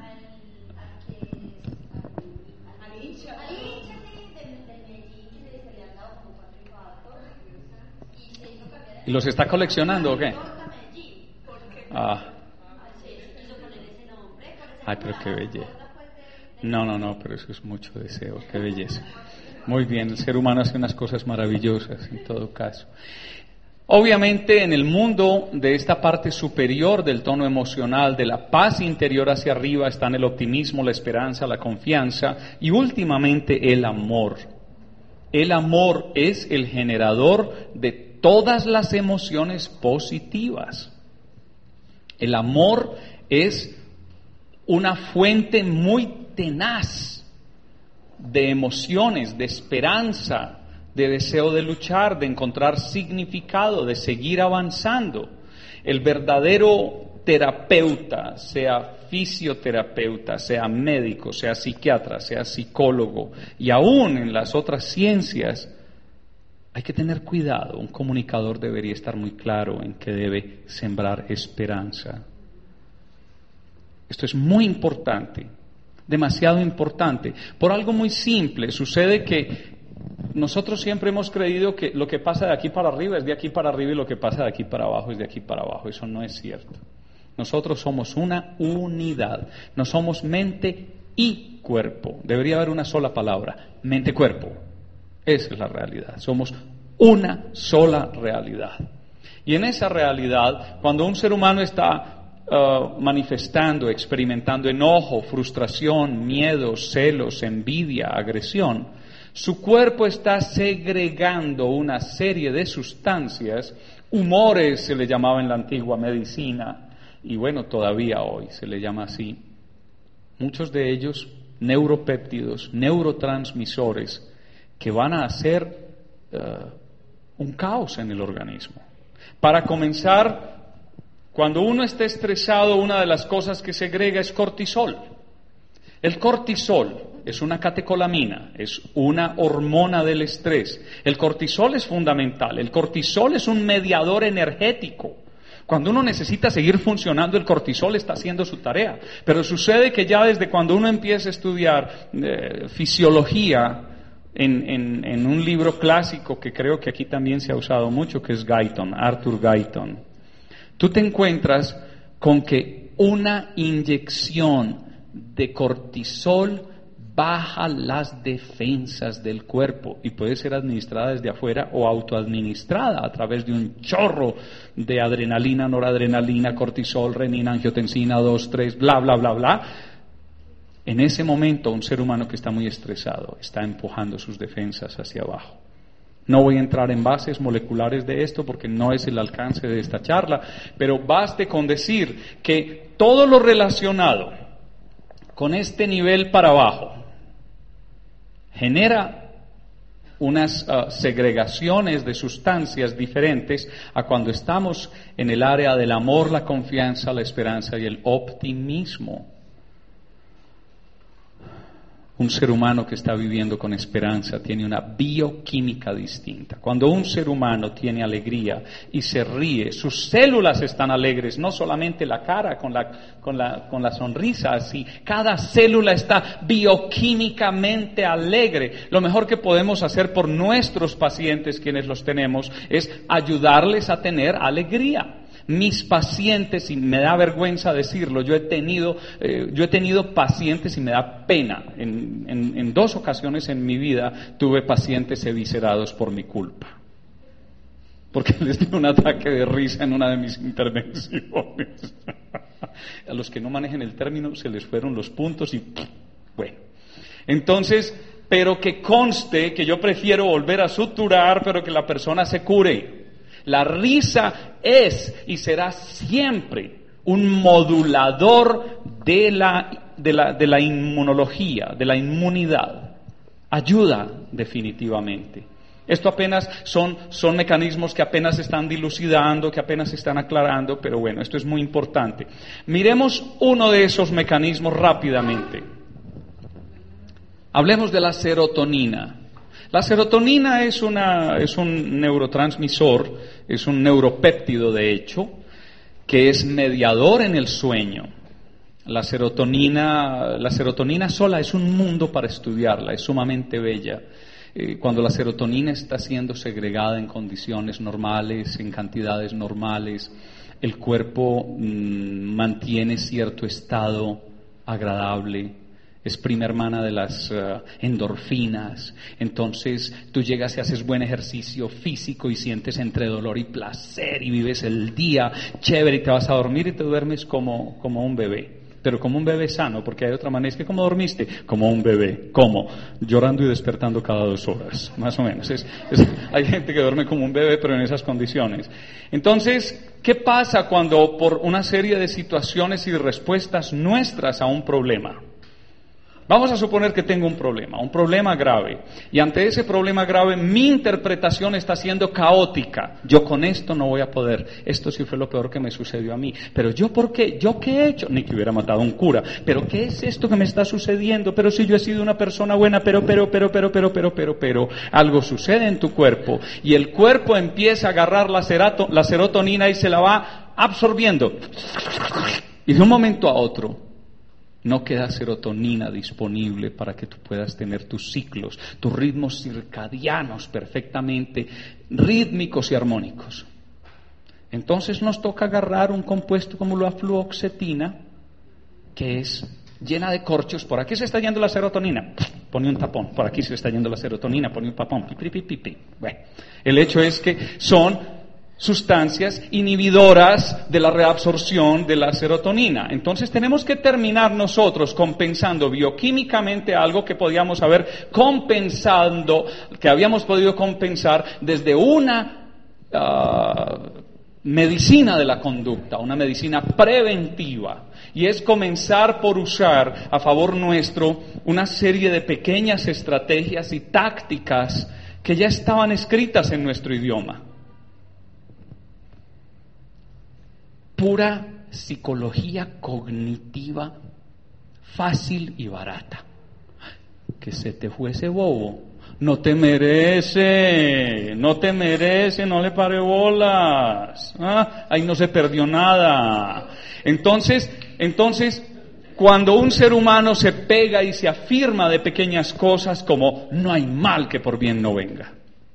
¿Y los está coleccionando o qué? Ay, pero qué belleza. No, pero eso es mucho deseo, qué belleza. Muy bien, el ser humano hace unas cosas maravillosas en todo caso. Obviamente en el mundo de esta parte superior del tono emocional, de la paz interior hacia arriba, están el optimismo, la esperanza, la confianza y últimamente el amor. El amor es el generador de todas las emociones positivas. El amor es una fuente muy tenaz de emociones, de esperanza, de deseo de luchar, de encontrar significado, de seguir avanzando. El verdadero terapeuta, sea fisioterapeuta, sea médico, sea psiquiatra, sea psicólogo, y aún en las otras ciencias, hay que tener cuidado. Un comunicador debería estar muy claro en que debe sembrar esperanza. Esto es muy importante, demasiado importante, por algo muy simple. Sucede que nosotros siempre hemos creído que lo que pasa de aquí para arriba es de aquí para arriba y lo que pasa de aquí para abajo es de aquí para abajo. Eso no es cierto. Nosotros somos una unidad, no somos mente y cuerpo. Debería haber una sola palabra, mente-cuerpo. Esa es la realidad, somos una sola realidad. Y en esa realidad, cuando un ser humano está manifestando, experimentando enojo, frustración, miedo, celos, envidia, agresión, su cuerpo está segregando una serie de sustancias, humores se le llamaba en la antigua medicina, y bueno, todavía hoy se le llama así, muchos de ellos neuropéptidos, neurotransmisores, que van a hacer un caos en el organismo. Para comenzar, cuando uno está estresado, una de las cosas que segrega es cortisol. El cortisol es una catecolamina, es una hormona del estrés. El cortisol es fundamental, el cortisol es un mediador energético. Cuando uno necesita seguir funcionando, el cortisol está haciendo su tarea. Pero sucede que ya desde cuando uno empieza a estudiar fisiología, en un libro clásico que creo que aquí también se ha usado mucho, que es Guyton, Arthur Guyton, tú te encuentras con que una inyección de cortisol baja las defensas del cuerpo y puede ser administrada desde afuera o autoadministrada a través de un chorro de adrenalina, noradrenalina, cortisol, renina, angiotensina, 2, 3, bla, bla, bla, bla. En ese momento, un ser humano que está muy estresado está empujando sus defensas hacia abajo. No voy a entrar en bases moleculares de esto porque no es el alcance de esta charla, pero baste con decir que todo lo relacionado con este nivel para abajo genera unas segregaciones de sustancias diferentes a cuando estamos en el área del amor, la confianza, la esperanza y el optimismo. Un ser humano que está viviendo con esperanza tiene una bioquímica distinta. Cuando un ser humano tiene alegría y se ríe, sus células están alegres, no solamente la cara con la sonrisa, así. Cada célula está bioquímicamente alegre. Lo mejor que podemos hacer por nuestros pacientes, quienes los tenemos, es ayudarles a tener alegría. Mis pacientes, y me da vergüenza decirlo, yo he tenido pacientes y me da pena. En 2 ocasiones en mi vida tuve pacientes eviscerados por mi culpa. Porque les dio un ataque de risa en una de mis intervenciones. A los que no manejen el término se les fueron los puntos y bueno. Entonces, pero que conste que yo prefiero volver a suturar, pero que la persona se cure. La risa es y será siempre un modulador de la inmunología, de la inmunidad. Ayuda definitivamente. Esto apenas son mecanismos que apenas se están dilucidando, que apenas se están aclarando, pero bueno, esto es muy importante. Miremos uno de esos mecanismos rápidamente. Hablemos de la serotonina. La serotonina es un neurotransmisor, es un neuropéptido de hecho, que es mediador en el sueño. La serotonina sola es un mundo para estudiarla, es sumamente bella. Cuando la serotonina está siendo segregada en condiciones normales, en cantidades normales, el cuerpo mantiene cierto estado agradable. Es prima hermana de las endorfinas. Entonces tú llegas y haces buen ejercicio físico y sientes entre dolor y placer y vives el día chévere y te vas a dormir y te duermes como un bebé. Pero como un bebé sano, porque hay otra manera. Es que ¿cómo dormiste? Como un bebé. ¿Cómo? Llorando y despertando cada 2 horas, más o menos. Hay gente que duerme como un bebé, pero en esas condiciones. Entonces, ¿qué pasa cuando por una serie de situaciones y de respuestas nuestras a un problema? Vamos a suponer que tengo un problema grave, y ante ese problema grave mi interpretación está siendo caótica. Yo con esto no voy a poder, esto sí fue lo peor que me sucedió a mí, pero ¿yo por qué? ¿Yo qué he hecho? Ni que hubiera matado a un cura, pero ¿qué es esto que me está sucediendo? Pero si yo he sido una persona buena, pero, algo sucede en tu cuerpo, y el cuerpo empieza a agarrar la serotonina y se la va absorbiendo, y de un momento a otro, no queda serotonina disponible para que tú puedas tener tus ciclos, tus ritmos circadianos perfectamente rítmicos y armónicos. Entonces nos toca agarrar un compuesto como la fluoxetina, que es llena de corchos. Por aquí se está yendo la serotonina, pone un tapón. Por aquí se está yendo la serotonina, pone un tapón. Bueno, el hecho es que son sustancias inhibidoras de la reabsorción de la serotonina. Entonces tenemos que terminar nosotros compensando bioquímicamente algo que podíamos haber compensando, que habíamos podido compensar desde una medicina de la conducta, una medicina preventiva, y es comenzar por usar a favor nuestro una serie de pequeñas estrategias y tácticas que ya estaban escritas en nuestro idioma. Pura psicología cognitiva fácil y barata. Que se te fuese bobo. No te merece, no le pare bolas. Ahí no se perdió nada. Entonces, cuando un ser humano se pega y se afirma de pequeñas cosas como no hay mal que por bien no venga.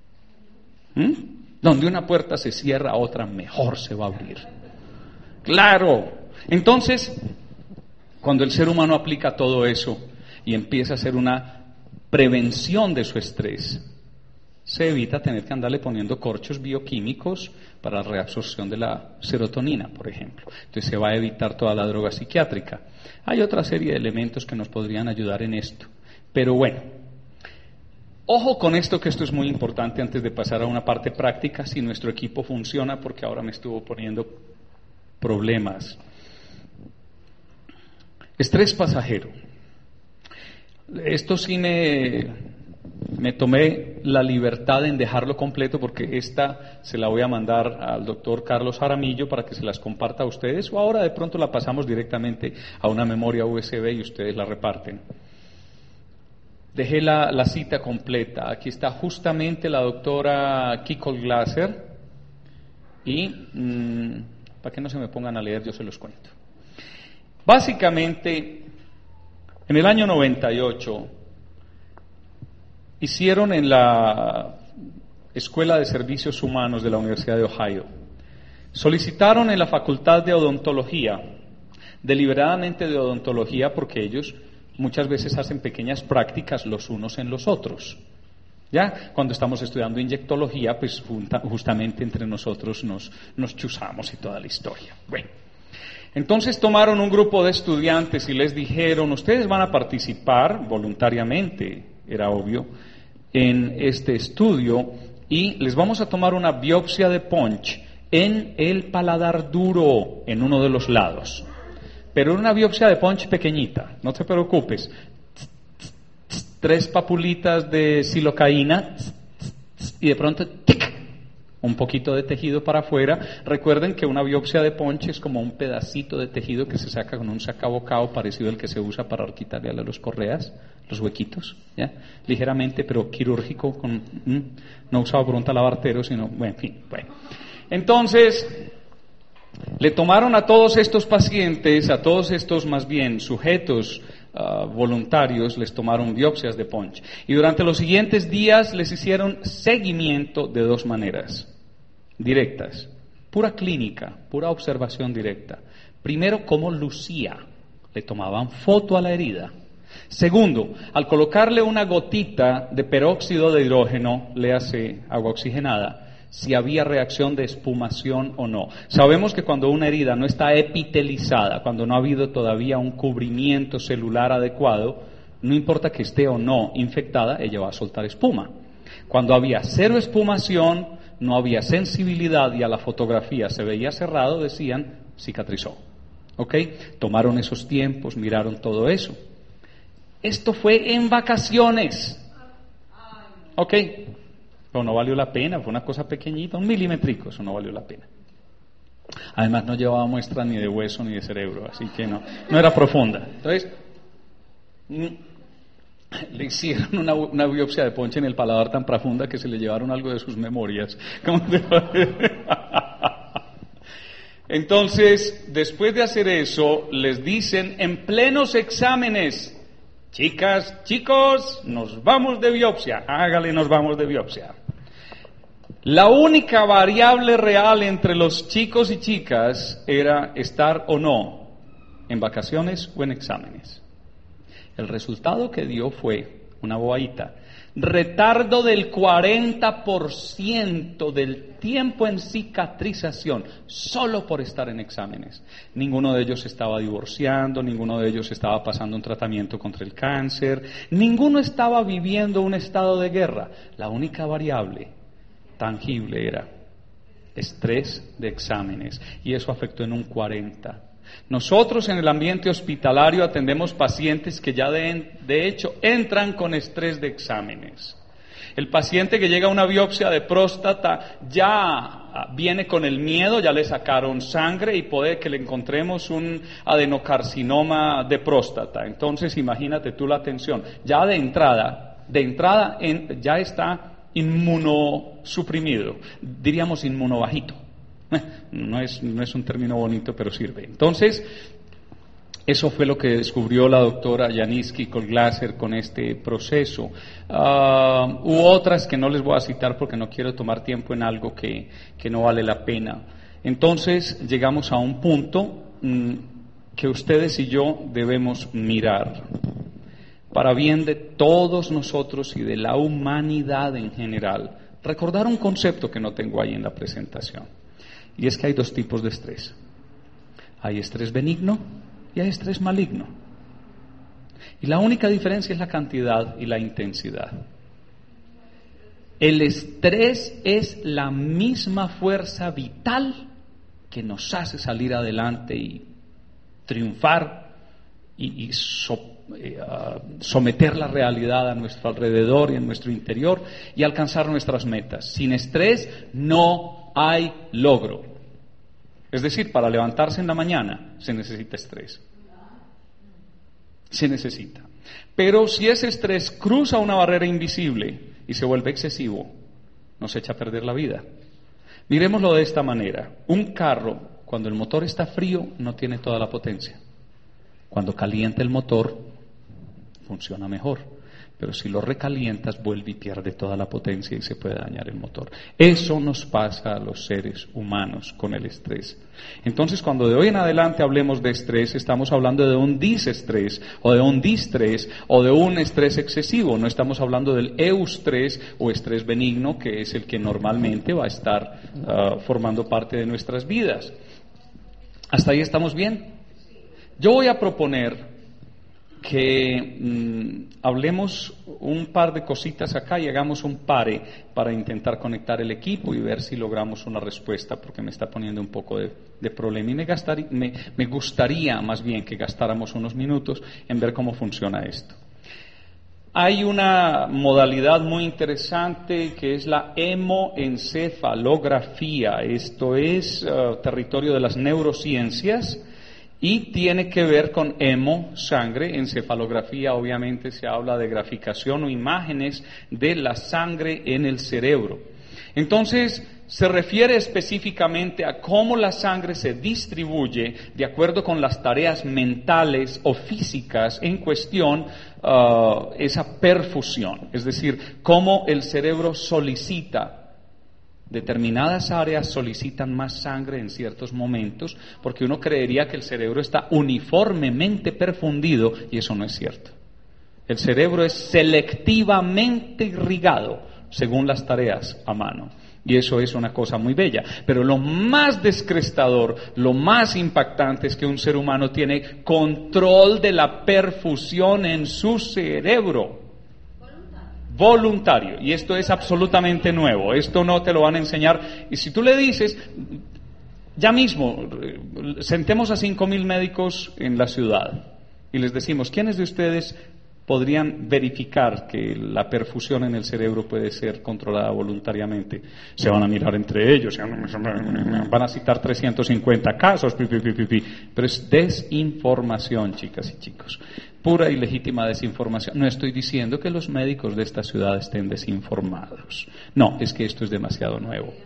Donde una puerta se cierra, otra mejor se va a abrir. Claro. Entonces, cuando el ser humano aplica todo eso y empieza a hacer una prevención de su estrés, se evita tener que andarle poniendo corchos bioquímicos para la reabsorción de la serotonina, por ejemplo. Entonces se va a evitar toda la droga psiquiátrica. Hay otra serie de elementos que nos podrían ayudar en esto. Pero bueno, ojo con esto, que esto es muy importante antes de pasar a una parte práctica, si nuestro equipo funciona, porque ahora me estuvo poniendo problemas. Estrés pasajero. Esto sí me tomé la libertad en dejarlo completo, porque esta se la voy a mandar al doctor Carlos Jaramillo para que se las comparta a ustedes, o ahora de pronto la pasamos directamente a una memoria USB y ustedes la reparten. Dejé la cita completa. Aquí está justamente la doctora Kikol Glaser y para que no se me pongan a leer, yo se los cuento. Básicamente, en el año 98 hicieron en la Escuela de Servicios Humanos de la Universidad de Ohio, solicitaron en la Facultad de Odontología, deliberadamente de odontología, porque ellos muchas veces hacen pequeñas prácticas los unos en los otros. Ya, cuando estamos estudiando inyectología, pues justamente entre nosotros nos chuzamos y toda la historia. Bueno, entonces tomaron un grupo de estudiantes y les dijeron: ustedes van a participar voluntariamente, era obvio, en este estudio, y les vamos a tomar una biopsia de punch en el paladar duro, en uno de los lados. Pero una biopsia de punch pequeñita, no te preocupes. 3 papulitas de silocaína y de pronto ¡tic!, un poquito de tejido para afuera. Recuerden que una biopsia de punch es como un pedacito de tejido que se saca con un sacabocado parecido al que se usa para quitarle a los correas, los huequitos, ¿ya? Ligeramente, pero quirúrgico, no usado por un talabartero, sino, bueno, en fin, bueno. Entonces, le tomaron a todos estos pacientes, a todos estos más bien sujetos voluntarios, les tomaron biopsias de punch. Y durante los siguientes días les hicieron seguimiento de 2 maneras directas, pura clínica, pura observación directa. Primero, cómo lucía, le tomaban foto a la herida. Segundo, al colocarle una gotita de peróxido de hidrógeno, léase agua oxigenada, si había reacción de espumación o no. Sabemos que cuando una herida no está epitelizada, cuando no ha habido todavía un cubrimiento celular adecuado, no importa que esté o no infectada, ella va a soltar espuma. Cuando había 0 espumación, no había sensibilidad y a la fotografía se veía cerrado, decían, cicatrizó. ¿Ok? Tomaron esos tiempos, miraron todo eso. Esto fue en vacaciones. ¿Ok? Pero no valió la pena, fue una cosa pequeñita, 1 milímetrico, eso no valió la pena. Además no llevaba muestra ni de hueso ni de cerebro, así que no era profunda. Entonces, le hicieron una biopsia de ponche en el paladar tan profunda que se le llevaron algo de sus memorias. ¿Cómo te parece? Entonces, después de hacer eso, les dicen en plenos exámenes: chicas, chicos, nos vamos de biopsia. Hágale, nos vamos de biopsia. La única variable real entre los chicos y chicas era estar o no en vacaciones o en exámenes. El resultado que dio fue una bobadita: retardo del 40% del tiempo en cicatrización, solo por estar en exámenes. Ninguno de ellos estaba divorciando, ninguno de ellos estaba pasando un tratamiento contra el cáncer, ninguno estaba viviendo un estado de guerra. La única variable tangible era estrés de exámenes, y eso afectó en un 40%. Nosotros en el ambiente hospitalario atendemos pacientes que ya de hecho entran con estrés de exámenes. El paciente que llega a una biopsia de próstata ya viene con el miedo, ya le sacaron sangre y puede que le encontremos un adenocarcinoma de próstata. Entonces imagínate tú la tensión. Ya de entrada ya está inmunosuprimido, diríamos inmunobajito. No es un término bonito, pero sirve. Entonces, eso fue lo que descubrió la doctora Yanis Kikol Glaser con este proceso. Hubo otras que no les voy a citar porque no quiero tomar tiempo en algo que no vale la pena. Entonces, llegamos a un punto que ustedes y yo debemos mirar. para bien de todos nosotros y de la humanidad en general. Recordar un concepto que no tengo ahí en la presentación, y es que hay dos tipos de estrés. Hay estrés benigno y hay estrés maligno. Y la única diferencia es la cantidad y la intensidad. El estrés es la misma fuerza vital que nos hace salir adelante y triunfar y someter la realidad a nuestro alrededor y en nuestro interior y alcanzar nuestras metas. Sin estrés no hay logro. Es decir, para levantarse en la mañana se necesita estrés. Se necesita. Pero si ese estrés cruza una barrera invisible y se vuelve excesivo, nos echa a perder la vida. Miremoslo de esta manera. Un carro, cuando el motor está frío, no tiene toda la potencia. Cuando calienta el motor, funciona mejor. Pero si lo recalientas, vuelve y pierde toda la potencia y se puede dañar el motor. Eso nos pasa a los seres humanos con el estrés. Entonces, cuando de hoy en adelante hablemos de estrés, estamos hablando de un disestrés, o de un distrés, o de un estrés excesivo. No estamos hablando del eustrés o estrés benigno, que es el que normalmente va a estar formando parte de nuestras vidas. ¿Hasta ahí estamos bien? Yo voy a proponer que hablemos un par de cositas acá y hagamos un pare para intentar conectar el equipo y ver si logramos una respuesta, porque me está poniendo un poco de problema y me gustaría más bien que gastáramos unos minutos en ver cómo funciona esto. Hay una modalidad muy interesante que es la hemoencefalografía. Esto es territorio de las neurociencias. Y tiene que ver con sangre, encefalografía, obviamente se habla de graficación o imágenes de la sangre en el cerebro. Entonces, se refiere específicamente a cómo la sangre se distribuye de acuerdo con las tareas mentales o físicas en cuestión, esa perfusión, es decir, cómo el cerebro solicita. Determinadas áreas solicitan más sangre en ciertos momentos porque uno creería que el cerebro está uniformemente perfundido y eso no es cierto. El cerebro es selectivamente irrigado según las tareas a mano y eso es una cosa muy bella. Pero lo más descrestador, lo más impactante es que un ser humano tiene control de la perfusión en su cerebro. Voluntario, y esto es absolutamente nuevo, esto no te lo van a enseñar, y si tú le dices, ya mismo, sentemos a 5,000 médicos en la ciudad, y les decimos, ¿quiénes de ustedes podrían verificar que la perfusión en el cerebro puede ser controlada voluntariamente? Se van a mirar entre ellos, van a citar 350 casos, pero es desinformación, chicas y chicos. Pura y legítima desinformación. No estoy diciendo que los médicos de esta ciudad estén desinformados. No, es que esto es demasiado nuevo.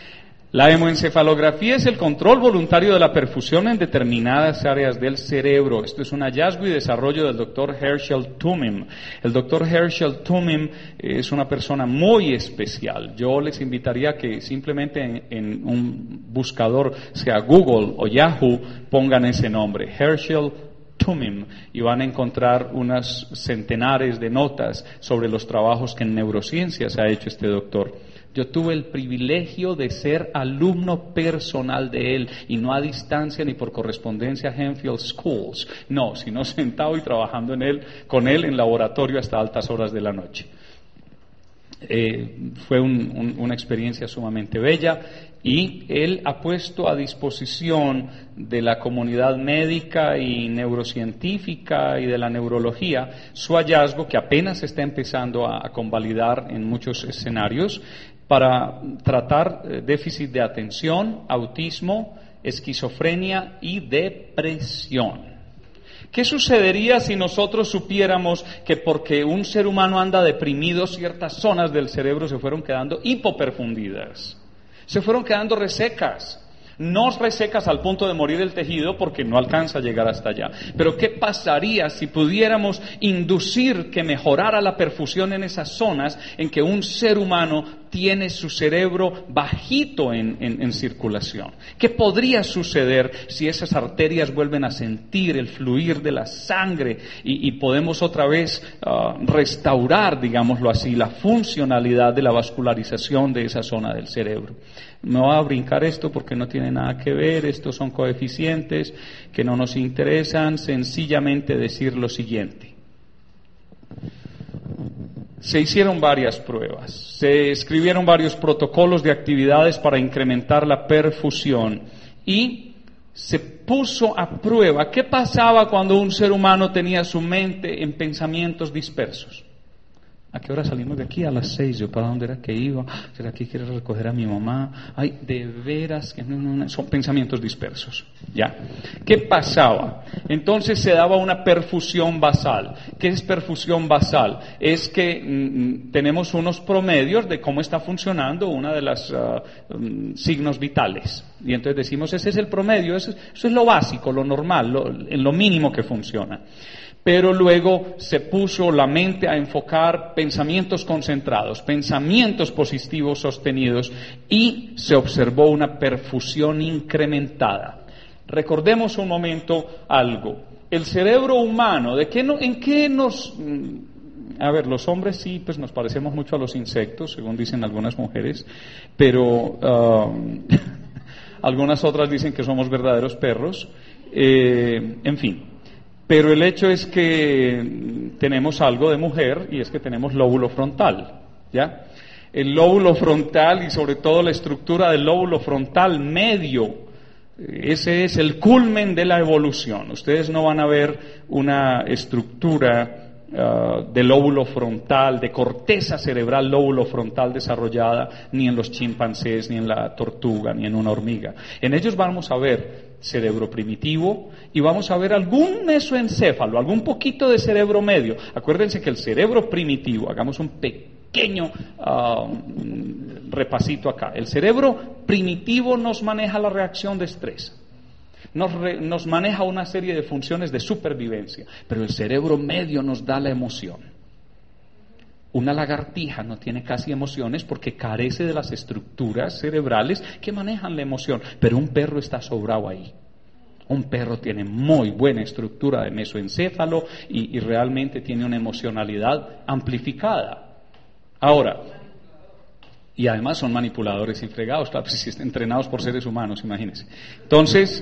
La hemoencefalografía es el control voluntario de la perfusión en determinadas áreas del cerebro. Esto es un hallazgo y desarrollo del doctor Herschel Tumim. El doctor Herschel Tumim es una persona muy especial. Yo les invitaría que simplemente en un buscador, sea Google o Yahoo, pongan ese nombre, Herschel Tumim, y van a encontrar unas centenares de notas sobre los trabajos que en neurociencias ha hecho este doctor. Yo tuve el privilegio de ser alumno personal de él, y no a distancia ni por correspondencia a Henfield Schools, no, sino sentado y trabajando con él en laboratorio hasta altas horas de la noche. Fue una experiencia sumamente bella, y él ha puesto a disposición de la comunidad médica y neurocientífica y de la neurología su hallazgo, que apenas se está empezando a convalidar en muchos escenarios, para tratar déficit de atención, autismo, esquizofrenia y depresión. ¿Qué sucedería si nosotros supiéramos que porque un ser humano anda deprimido, ciertas zonas del cerebro se fueron quedando hipoperfundidas? Se fueron quedando resecas. No resecas al punto de morir el tejido porque no alcanza a llegar hasta allá. Pero ¿qué pasaría si pudiéramos inducir que mejorara la perfusión en esas zonas en que un ser humano tiene su cerebro bajito en circulación. ¿Qué podría suceder si esas arterias vuelven a sentir el fluir de la sangre y podemos otra vez restaurar, digámoslo así, la funcionalidad de la vascularización de esa zona del cerebro? Me voy a brincar esto porque no tiene nada que ver, estos son coeficientes que no nos interesan, sencillamente decir lo siguiente. Se hicieron varias pruebas, se escribieron varios protocolos de actividades para incrementar la perfusión y se puso a prueba qué pasaba cuando un ser humano tenía su mente en pensamientos dispersos. ¿A qué hora salimos de aquí? A las 6. ¿Yo para dónde era que iba? ¿Será que quiero recoger a mi mamá? Ay, de veras que no. Son pensamientos dispersos. ¿Ya? ¿Qué pasaba? Entonces se daba una perfusión basal. ¿Qué es perfusión basal? Es que tenemos unos promedios de cómo está funcionando una de las signos vitales. Y entonces decimos, ese es el promedio, eso es lo básico, lo normal, en lo mínimo que funciona. Pero luego se puso la mente a enfocar pensamientos concentrados, pensamientos positivos sostenidos y se observó una perfusión incrementada. Recordemos un momento algo. El cerebro humano, ¿en qué nos... A ver, los hombres sí, pues nos parecemos mucho a los insectos, según dicen algunas mujeres, pero algunas otras dicen que somos verdaderos perros. En fin. Pero el hecho es que tenemos algo de mujer y es que tenemos lóbulo frontal, ¿ya? El lóbulo frontal y sobre todo la estructura del lóbulo frontal medio, ese es el culmen de la evolución. Ustedes no van a ver una estructura de lóbulo frontal, de corteza cerebral lóbulo frontal desarrollada ni en los chimpancés, ni en la tortuga, ni en una hormiga. En ellos vamos a ver cerebro primitivo y vamos a ver algún mesoencéfalo, algún poquito de cerebro medio. Acuérdense que el cerebro primitivo, hagamos un pequeño repasito acá. El cerebro primitivo nos maneja la reacción de estrés. Nos maneja una serie de funciones de supervivencia, pero el cerebro medio nos da la emoción. Una lagartija no tiene casi emociones porque carece de las estructuras cerebrales que manejan la emoción, pero un perro está sobrado ahí. Un perro tiene muy buena estructura de mesoencéfalo y realmente tiene una emocionalidad amplificada. Ahora, y además son manipuladores y fregados, claro, si están entrenados por seres humanos, imagínense. Entonces,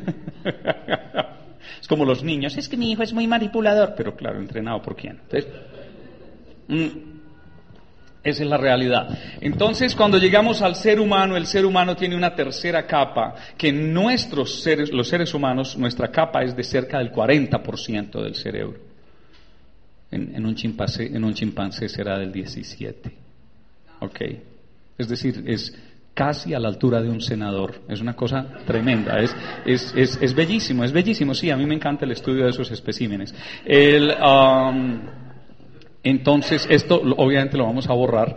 es como los niños, es que mi hijo es muy manipulador, pero claro, ¿entrenado por quién? Entonces, esa es la realidad. Entonces, cuando llegamos al ser humano, el ser humano tiene una tercera capa, que los seres humanos, nuestra capa es de cerca del 40% del cerebro. En un chimpancé será del 17%. ¿Ok? Es decir, es casi a la altura de un senador. Es una cosa tremenda. Es bellísimo. Sí, a mí me encanta el estudio de esos especímenes. Entonces, esto obviamente lo vamos a borrar.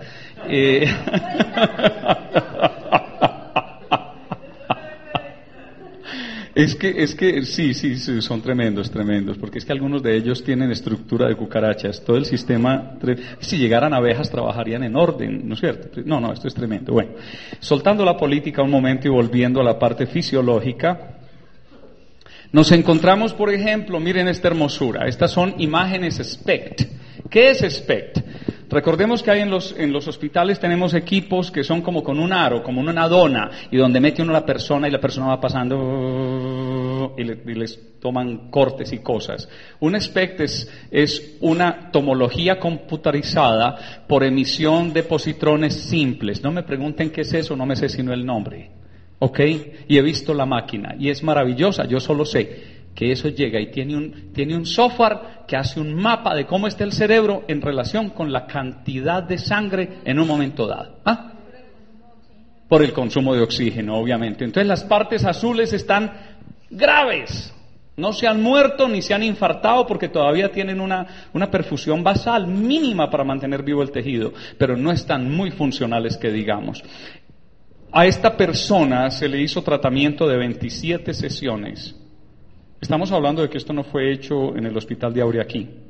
Es que sí, son tremendos, porque es que algunos de ellos tienen estructura de cucarachas. Todo el sistema, si llegaran abejas trabajarían en orden, ¿no es cierto? No, esto es tremendo. Bueno, soltando la política un momento y volviendo a la parte fisiológica, nos encontramos, por ejemplo, miren esta hermosura. Estas son imágenes SPECT. ¿Qué es SPECT? Recordemos que hay en los hospitales tenemos equipos que son como con un aro, como una dona, y donde mete uno la persona y la persona va pasando y les toman cortes y cosas. Un SPECT es una tomología computarizada por emisión de positrones simples. No me pregunten qué es eso, no me sé sino el nombre. ¿Ok? Y he visto la máquina y es maravillosa, yo solo sé que eso llega y tiene un software que hace un mapa de cómo está el cerebro en relación con la cantidad de sangre en un momento dado. ¿Ah? Por el consumo de oxígeno, obviamente. Entonces las partes azules están graves. No se han muerto ni se han infartado porque todavía tienen una perfusión basal mínima para mantener vivo el tejido, pero no están muy funcionales que digamos. A esta persona se le hizo tratamiento de 27 sesiones. Estamos hablando de que esto no fue hecho en el hospital de Auriaquí.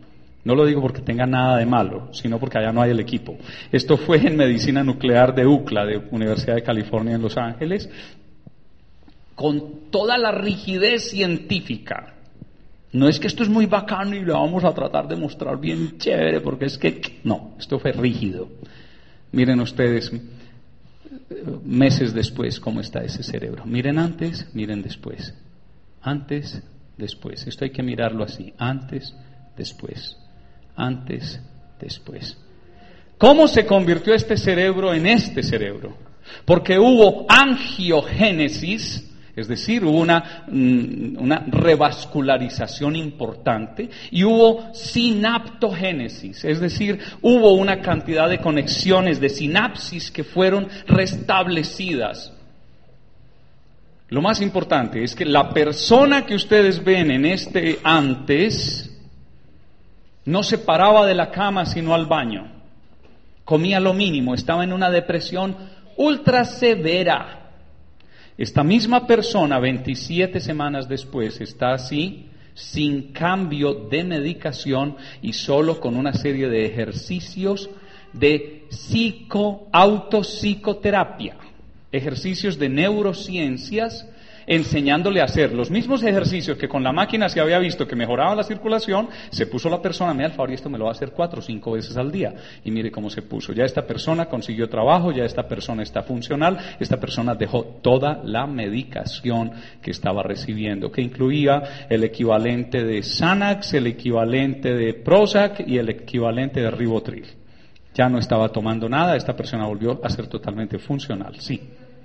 No lo digo porque tenga nada de malo, sino porque allá no hay el equipo. Esto fue en medicina nuclear de UCLA, de Universidad de California en Los Ángeles, con toda la rigidez científica. No es que esto es muy bacano y lo vamos a tratar de mostrar bien chévere, porque es que... No, esto fue rígido. Miren ustedes, meses después, cómo está ese cerebro. Miren antes, miren después. Antes, después. Esto hay que mirarlo así. Antes, después. Antes, después. ¿Cómo se convirtió este cerebro en este cerebro? Porque hubo angiogénesis, es decir, hubo una revascularización importante, y hubo sinaptogénesis, es decir, hubo una cantidad de conexiones, de sinapsis que fueron restablecidas. Lo más importante es que la persona que ustedes ven en este antes no se paraba de la cama sino al baño, comía lo mínimo, estaba en una depresión ultra severa. Esta misma persona 27 semanas después está así, sin cambio de medicación y solo con una serie de ejercicios de autopsicoterapia, ejercicios de neurociencias, enseñándole a hacer los mismos ejercicios que con la máquina se había visto que mejoraba la circulación. Se puso la persona, me da el favor, y esto me lo va a hacer 4 o 5 veces al día, y mire cómo se puso. Ya esta persona consiguió trabajo, ya esta persona está funcional, esta persona dejó toda la medicación que estaba recibiendo, que incluía el equivalente de Xanax, el equivalente de Prozac y el equivalente de Rivotril. Ya no estaba tomando nada, esta persona volvió a ser totalmente funcional. Sí.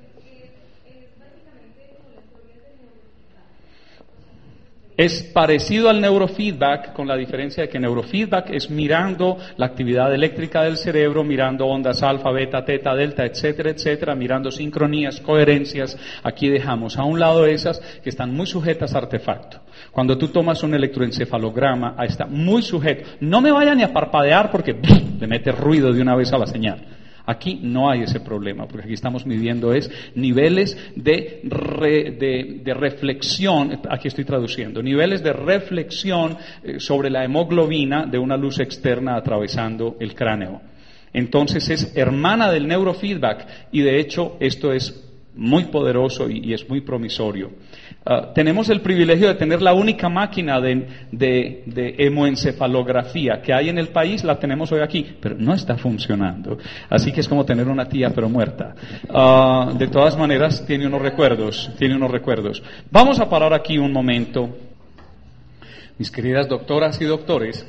Es parecido al neurofeedback, con la diferencia de que neurofeedback es mirando la actividad eléctrica del cerebro, mirando ondas alfa, beta, teta, delta, etcétera, etcétera, mirando sincronías, coherencias. Aquí dejamos a un lado esas que están muy sujetas a artefacto. Cuando tú tomas un electroencefalograma, ahí está muy sujeto. No me vaya ni a parpadear porque le mete ruido de una vez a la señal. Aquí no hay ese problema, porque aquí estamos midiendo niveles de reflexión, aquí estoy traduciendo, niveles de reflexión sobre la hemoglobina de una luz externa atravesando el cráneo. Entonces es hermana del neurofeedback, y de hecho esto es muy poderoso y es muy promisorio. Tenemos el privilegio de tener la única máquina de hemoencefalografía que hay en el país, la tenemos hoy aquí, pero no está funcionando. Así que es como tener una tía pero muerta. De todas maneras, tiene unos recuerdos. Vamos a parar aquí un momento. Mis queridas doctoras y doctores,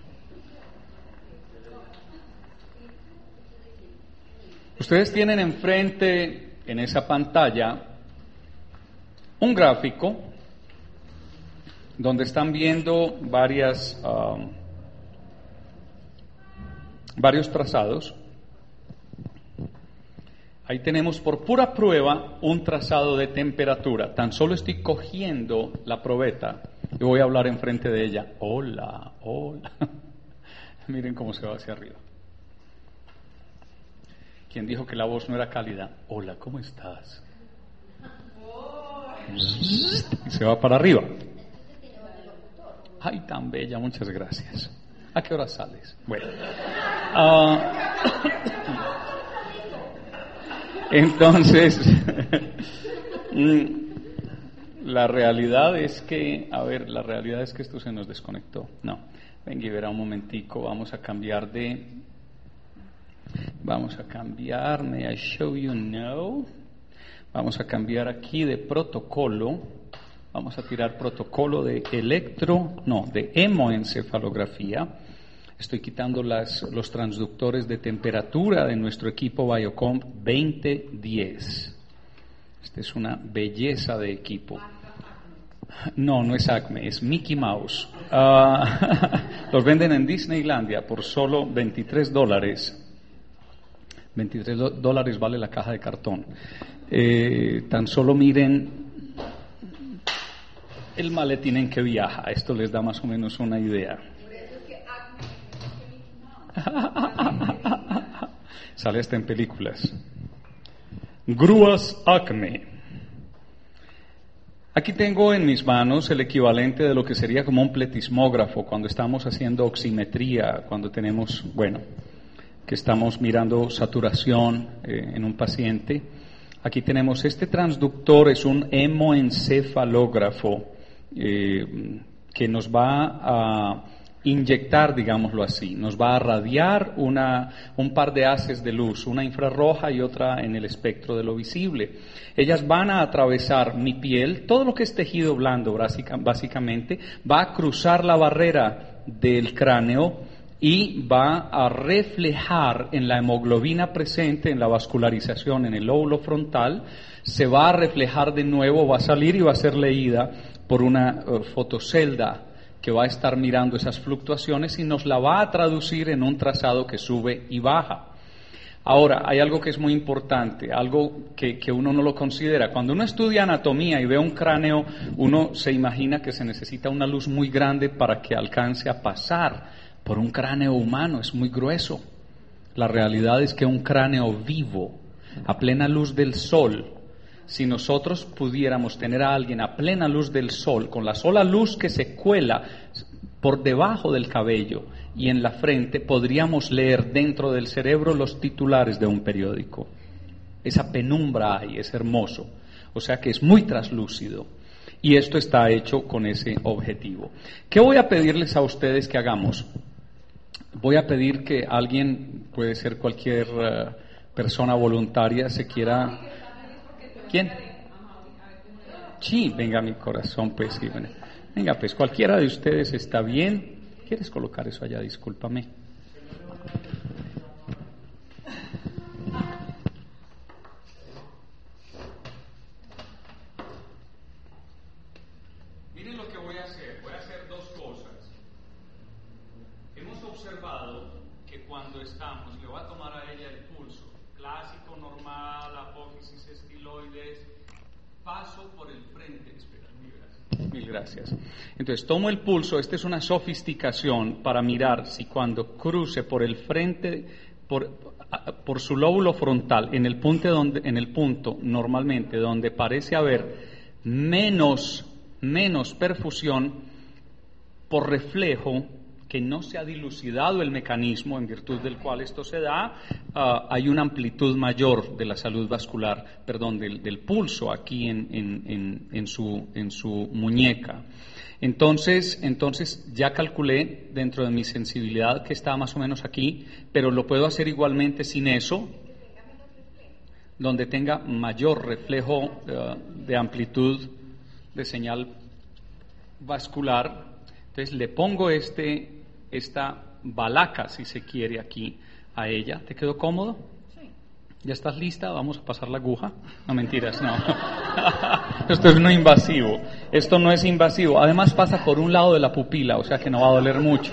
ustedes tienen enfrente en esa pantalla un gráfico donde están viendo varios trazados. Ahí tenemos por pura prueba un trazado de temperatura. Tan solo estoy cogiendo la probeta y voy a hablar enfrente de ella. Hola, hola. Miren cómo se va hacia arriba. ¿Quién dijo que la voz no era cálida? Hola, ¿cómo estás? Y se va para arriba. Ay, tan bella, muchas gracias. ¿A qué hora sales? Bueno. Entonces, la realidad es que esto se nos desconectó. No, venga y verá un momentico, vamos a cambiar, may I show you now? Vamos a cambiar aquí de protocolo, vamos a tirar protocolo de hemoencefalografía. Estoy quitando los transductores de temperatura de nuestro equipo Biocomp 2010. Esta es una belleza de equipo. No es Acme, es Mickey Mouse. Los venden en Disneylandia por solo $23. $23 vale la caja de cartón. Tan solo miren el maletín en que viaja. Esto les da más o menos una idea. Sale hasta en películas. 'Grúas Acme'. Aquí tengo en mis manos el equivalente de lo que sería como un pletismógrafo cuando estamos haciendo oximetría, cuando tenemos, que estamos mirando saturación en un paciente. Aquí tenemos este transductor, es un hemoencefalógrafo que nos va a inyectar, digámoslo así, nos va a radiar un par de haces de luz, una infrarroja y otra en el espectro de lo visible. Ellas van a atravesar mi piel, todo lo que es tejido blando básicamente, va a cruzar la barrera del cráneo y va a reflejar en la hemoglobina presente, en la vascularización en el lóbulo frontal, se va a reflejar de nuevo, va a salir y va a ser leída por una fotocelda que va a estar mirando esas fluctuaciones y nos la va a traducir en un trazado que sube y baja. Ahora, hay algo que es muy importante, algo que uno no lo considera. Cuando uno estudia anatomía y ve un cráneo, uno se imagina que se necesita una luz muy grande para que alcance a pasar por un cráneo humano, es muy grueso. La realidad es que un cráneo vivo, a plena luz del sol, si nosotros pudiéramos tener a alguien a plena luz del sol, con la sola luz que se cuela por debajo del cabello y en la frente, podríamos leer dentro del cerebro los titulares de un periódico. Esa penumbra hay, es hermoso. O sea que es muy traslúcido. Y esto está hecho con ese objetivo. ¿Qué voy a pedirles a ustedes que hagamos? Voy a pedir que alguien, puede ser cualquier persona voluntaria, se quiera... ¿Quién? Sí, venga mi corazón, pues sí. Venga, pues cualquiera de ustedes está bien. ¿Quieres colocar eso allá? Discúlpame. Miren lo que voy a hacer. Voy a hacer dos cosas. Hemos observado que cuando estamos, le voy a tomar a ella el pulso, clásico, normal, apófisis, estiloides, paso por el frente. Espera, mil gracias. Entonces, tomo el pulso, esta es una sofisticación para mirar si cuando cruce por el frente, por su lóbulo frontal, en el punto normalmente donde parece haber menos perfusión, por reflejo, que no se ha dilucidado el mecanismo en virtud del cual esto se da, hay una amplitud mayor de la salud vascular, del pulso aquí en su muñeca. Entonces ya calculé dentro de mi sensibilidad que está más o menos aquí, pero lo puedo hacer igualmente sin eso, donde tenga mayor reflejo de amplitud de señal vascular. Entonces le pongo esta balaca, si se quiere, aquí a ella. ¿Te quedó cómodo? Sí. ¿Ya estás lista? Vamos a pasar la aguja. No, mentiras, no. Esto es no invasivo. Esto no es invasivo. Además pasa por un lado de la pupila, o sea que no va a doler mucho.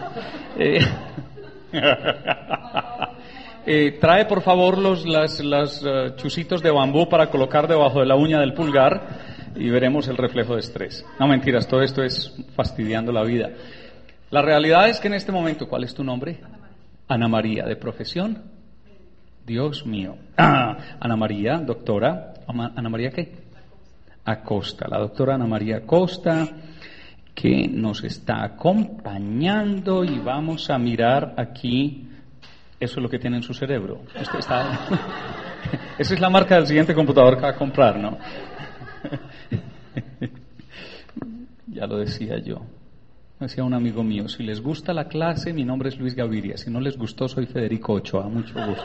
Trae por favor los chusitos de bambú para colocar debajo de la uña del pulgar y veremos el reflejo de estrés. No, mentiras, todo esto es fastidiando la vida. La realidad es que en este momento, ¿cuál es tu nombre? Ana María. ¿De profesión? Dios mío. Ana María, doctora. ¿Ana María qué? Acosta. La doctora Ana María Acosta, que nos está acompañando, y vamos a mirar aquí. Eso es lo que tiene en su cerebro. Esa es la marca del siguiente computador que va a comprar, ¿no? Ya lo decía yo. Decía un amigo mío, si les gusta la clase, mi nombre es Luis Gaviria. Si no les gustó, soy Federico Ochoa. Mucho gusto.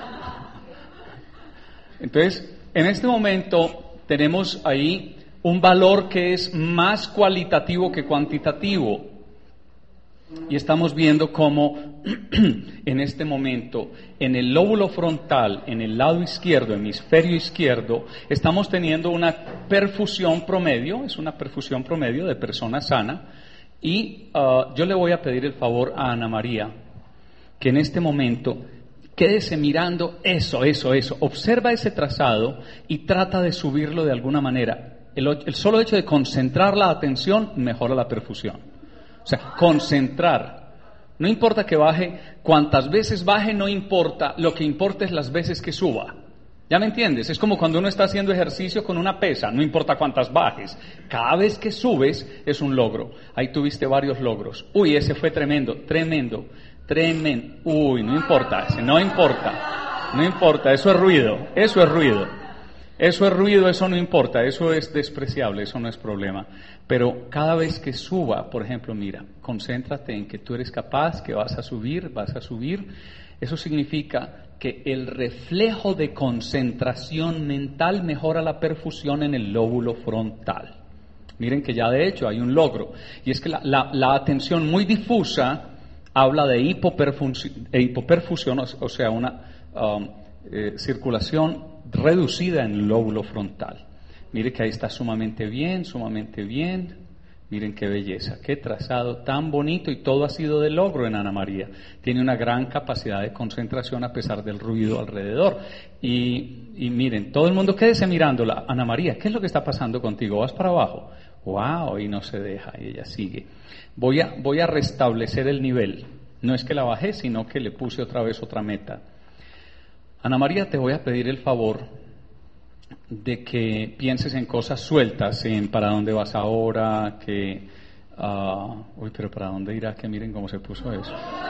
Entonces, en este momento tenemos ahí un valor que es más cualitativo que cuantitativo. Y estamos viendo cómo en este momento, en el lóbulo frontal, en el lado izquierdo, hemisferio izquierdo, estamos teniendo una perfusión promedio, es una perfusión promedio de persona sana. Y yo le voy a pedir el favor a Ana María que en este momento quédese mirando eso, observa ese trazado y trata de subirlo de alguna manera. El solo hecho de concentrar la atención mejora la perfusión. O sea, concentrar. No importa que baje, cuantas veces baje no importa, lo que importa es las veces que suba. ¿Ya me entiendes? Es como cuando uno está haciendo ejercicio con una pesa, no importa cuántas bajes. Cada vez que subes es un logro. Ahí tuviste varios logros. Uy, ese fue tremendo. Uy, no importa, no importa, eso es ruido. Eso no importa, eso es despreciable, eso no es problema. Pero cada vez que suba, por ejemplo, mira, concéntrate en que tú eres capaz, que vas a subir. Eso significa que el reflejo de concentración mental mejora la perfusión en el lóbulo frontal. Miren que ya de hecho hay un logro, y es que la atención muy difusa habla de hipoperfusión, o sea, una circulación reducida en el lóbulo frontal. Miren que ahí está sumamente bien. Miren qué belleza, qué trazado tan bonito, y todo ha sido de logro en Ana María. Tiene una gran capacidad de concentración a pesar del ruido alrededor. Y miren, todo el mundo quédese mirándola. Ana María, ¿qué es lo que está pasando contigo? ¿Vas para abajo? ¡Wow! Y no se deja, y ella sigue. Voy a restablecer el nivel. No es que la bajé, sino que le puse otra vez otra meta. Ana María, te voy a pedir el favor de que pienses en cosas sueltas, en para dónde vas ahora, pero para dónde irá, que miren cómo se puso eso.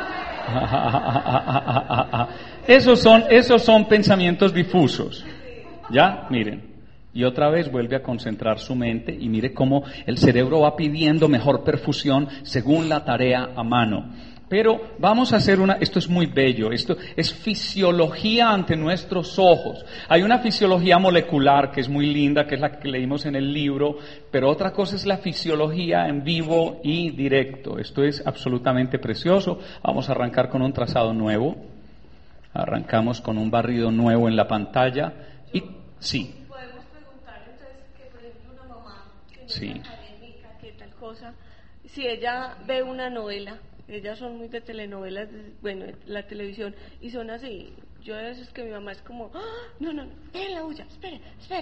Esos son pensamientos difusos, ¿ya? Miren, y otra vez vuelve a concentrar su mente y mire cómo el cerebro va pidiendo mejor perfusión según la tarea a mano. Pero vamos a hacer esto es muy bello, esto es fisiología ante nuestros ojos. Hay una fisiología molecular que es muy linda, que es la que leímos en el libro, pero otra cosa es la fisiología en vivo y directo. Esto es absolutamente precioso. Vamos a arrancar con un trazado nuevo. Arrancamos con un barrido nuevo en la pantalla. Y sí. Podemos preguntar entonces que, por ejemplo, una mamá que no Sí. es académica, que tal cosa, si ella ve una novela. Ellas son muy de telenovelas, bueno, la televisión, y son así. Yo a veces que mi mamá es como, no, dejen la bulla, espere.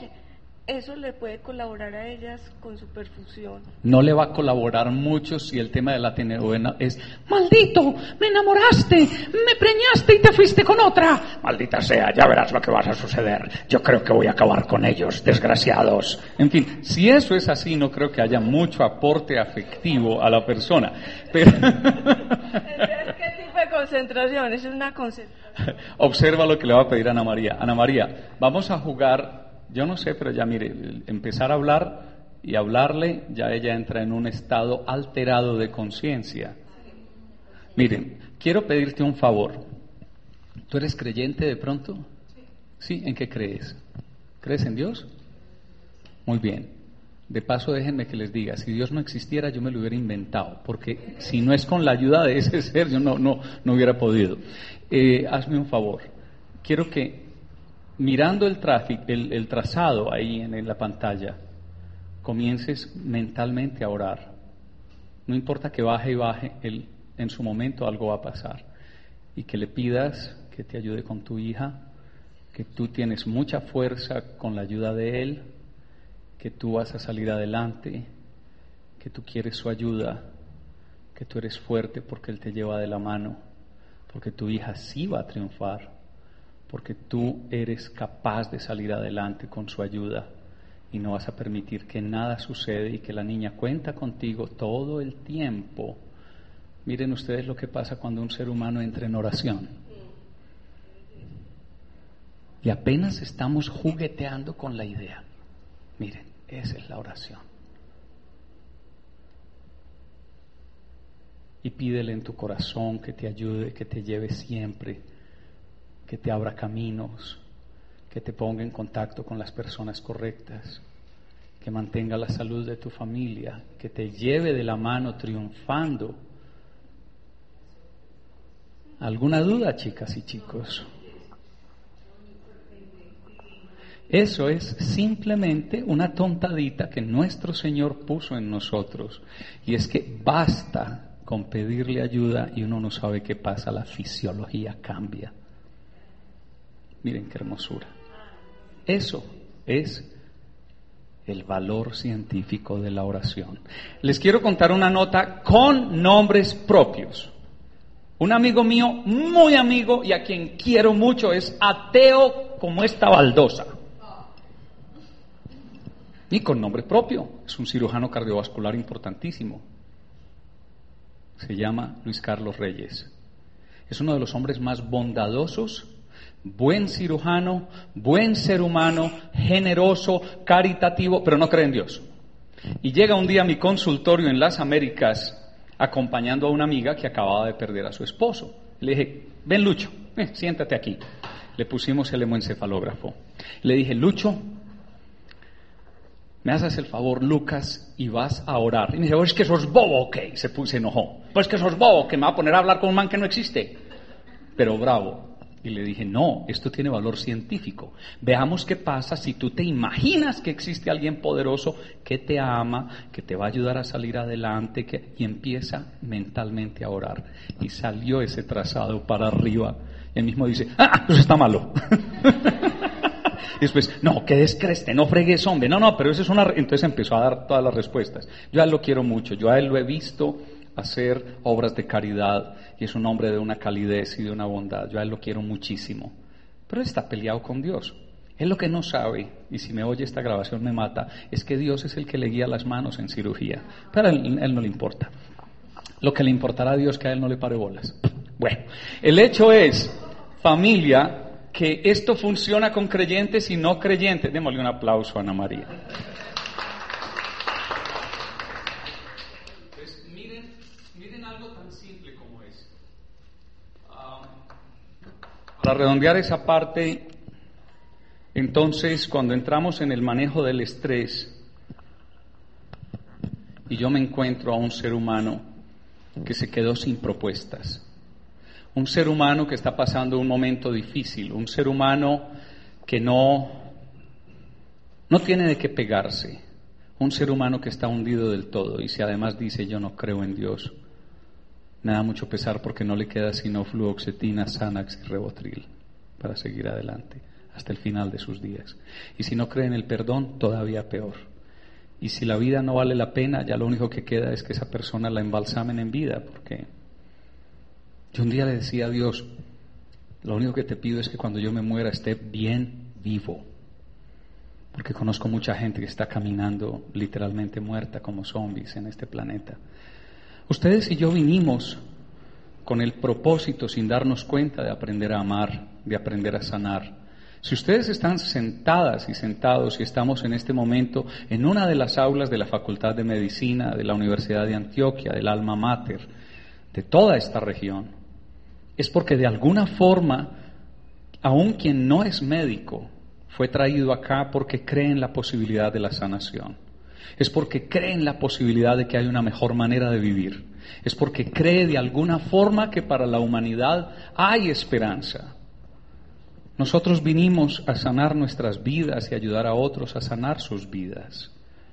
Eso le puede colaborar a ellas con su perfusión. No le va a colaborar mucho si el tema de la telenovela es: maldito, me enamoraste, me preñaste y te fuiste con otra. Maldita sea, ya verás lo que va a suceder. Yo creo que voy a acabar con ellos, desgraciados. En fin, si eso es así, no creo que haya mucho aporte afectivo a la persona. Pero Entonces, ¿qué tipo de concentración? Eso es una concentración. observa lo que le va a pedir a Ana María. Ana María, vamos a jugar. Yo no sé, pero ya mire, empezar a hablar y hablarle, ya ella entra en un estado alterado de conciencia. Miren, quiero pedirte un favor. ¿Tú eres creyente de pronto? Sí. ¿En qué crees? ¿Crees en Dios? Muy bien. De paso, déjenme que les diga, si Dios no existiera, yo me lo hubiera inventado, porque si no es con la ayuda de ese ser, yo no hubiera podido. Hazme un favor. Quiero que, mirando el trazado ahí en la pantalla, comiences mentalmente a orar. No importa que baje y baje, en su momento algo va a pasar. Y que le pidas que te ayude con tu hija, que tú tienes mucha fuerza con la ayuda de él, que tú vas a salir adelante, que tú quieres su ayuda, que tú eres fuerte porque él te lleva de la mano, porque tu hija sí va a triunfar, porque tú eres capaz de salir adelante con su ayuda y no vas a permitir que nada suceda, y que la niña cuenta contigo todo el tiempo. Miren ustedes lo que pasa cuando un ser humano entra en oración. Y apenas estamos jugueteando con la idea. Miren, esa es la oración. Y pídele en tu corazón que te ayude, que te lleve siempre, que te abra caminos, que te ponga en contacto con las personas correctas, que mantenga la salud de tu familia, que te lleve de la mano triunfando. ¿Alguna duda, chicas y chicos? Eso es simplemente una tontadita que nuestro Señor puso en nosotros, y es que basta con pedirle ayuda y uno no sabe qué pasa, la fisiología cambia. Miren qué hermosura. Eso es el valor científico de la oración. Les quiero contar una nota con nombres propios. Un amigo mío, muy amigo y a quien quiero mucho, es ateo como esta baldosa. Y con nombre propio, es un cirujano cardiovascular importantísimo. Se llama Luis Carlos Reyes. Es uno de los hombres más bondadosos, buen cirujano, buen ser humano, generoso, caritativo, pero no cree en Dios. Y llega un día a mi consultorio en las Américas acompañando a una amiga que acababa de perder a su esposo. Le dije, ven Lucho, siéntate aquí. Le pusimos el hemoencefalógrafo. Le dije, Lucho, me haces el favor, Lucas, y vas a orar. Y me dice, es que sos bobo, ¿ok? Se enojó. Pues que sos bobo, que me va a poner a hablar con un man que no existe. Pero bravo. Y le dije, no, esto tiene valor científico. Veamos qué pasa si tú te imaginas que existe alguien poderoso que te ama, que te va a ayudar a salir adelante, y empieza mentalmente a orar. Y salió ese trazado para arriba. Y él mismo dice, eso está malo. Y después, no, que descreste, no fregues, hombre. No, pero eso es una... Entonces empezó a dar todas las respuestas. Yo a él lo quiero mucho, yo a él lo he visto hacer obras de caridad y es un hombre de una calidez y de una bondad. Yo a él lo quiero muchísimo, pero él está peleado con Dios. Él lo que no sabe, y si me oye esta grabación me mata, es que Dios es el que le guía las manos en cirugía, pero a él no le importa. Lo que le importará a Dios, que a él no le pare bolas. Bueno, el hecho es, familia, que esto funciona con creyentes y no creyentes. Démosle un aplauso a Ana María. Para redondear esa parte, entonces, cuando entramos en el manejo del estrés, y yo me encuentro a un ser humano que se quedó sin propuestas, un ser humano que está pasando un momento difícil, un ser humano que no tiene de qué pegarse, un ser humano que está hundido del todo, y si además dice yo no creo en Dios, me da mucho pesar porque no le queda sino fluoxetina, Xanax y Rivotril para seguir adelante hasta el final de sus días. Y si no cree en el perdón, todavía peor. Y si la vida no vale la pena, ya lo único que queda es que esa persona la embalsamen en vida, porque yo un día le decía a Dios, lo único que te pido es que cuando yo me muera esté bien vivo, porque conozco mucha gente que está caminando literalmente muerta como zombies en este planeta. Ustedes y yo vinimos con el propósito, sin darnos cuenta, de aprender a amar, de aprender a sanar. Si ustedes están sentadas y sentados y estamos en este momento en una de las aulas de la Facultad de Medicina de la Universidad de Antioquia, del Alma Mater, de toda esta región, es porque de alguna forma, aun quien no es médico, fue traído acá porque cree en la posibilidad de la sanación. Es porque cree en la posibilidad de que hay una mejor manera de vivir. Es porque cree de alguna forma que para la humanidad hay esperanza. Nosotros vinimos a sanar nuestras vidas y ayudar a otros a sanar sus vidas.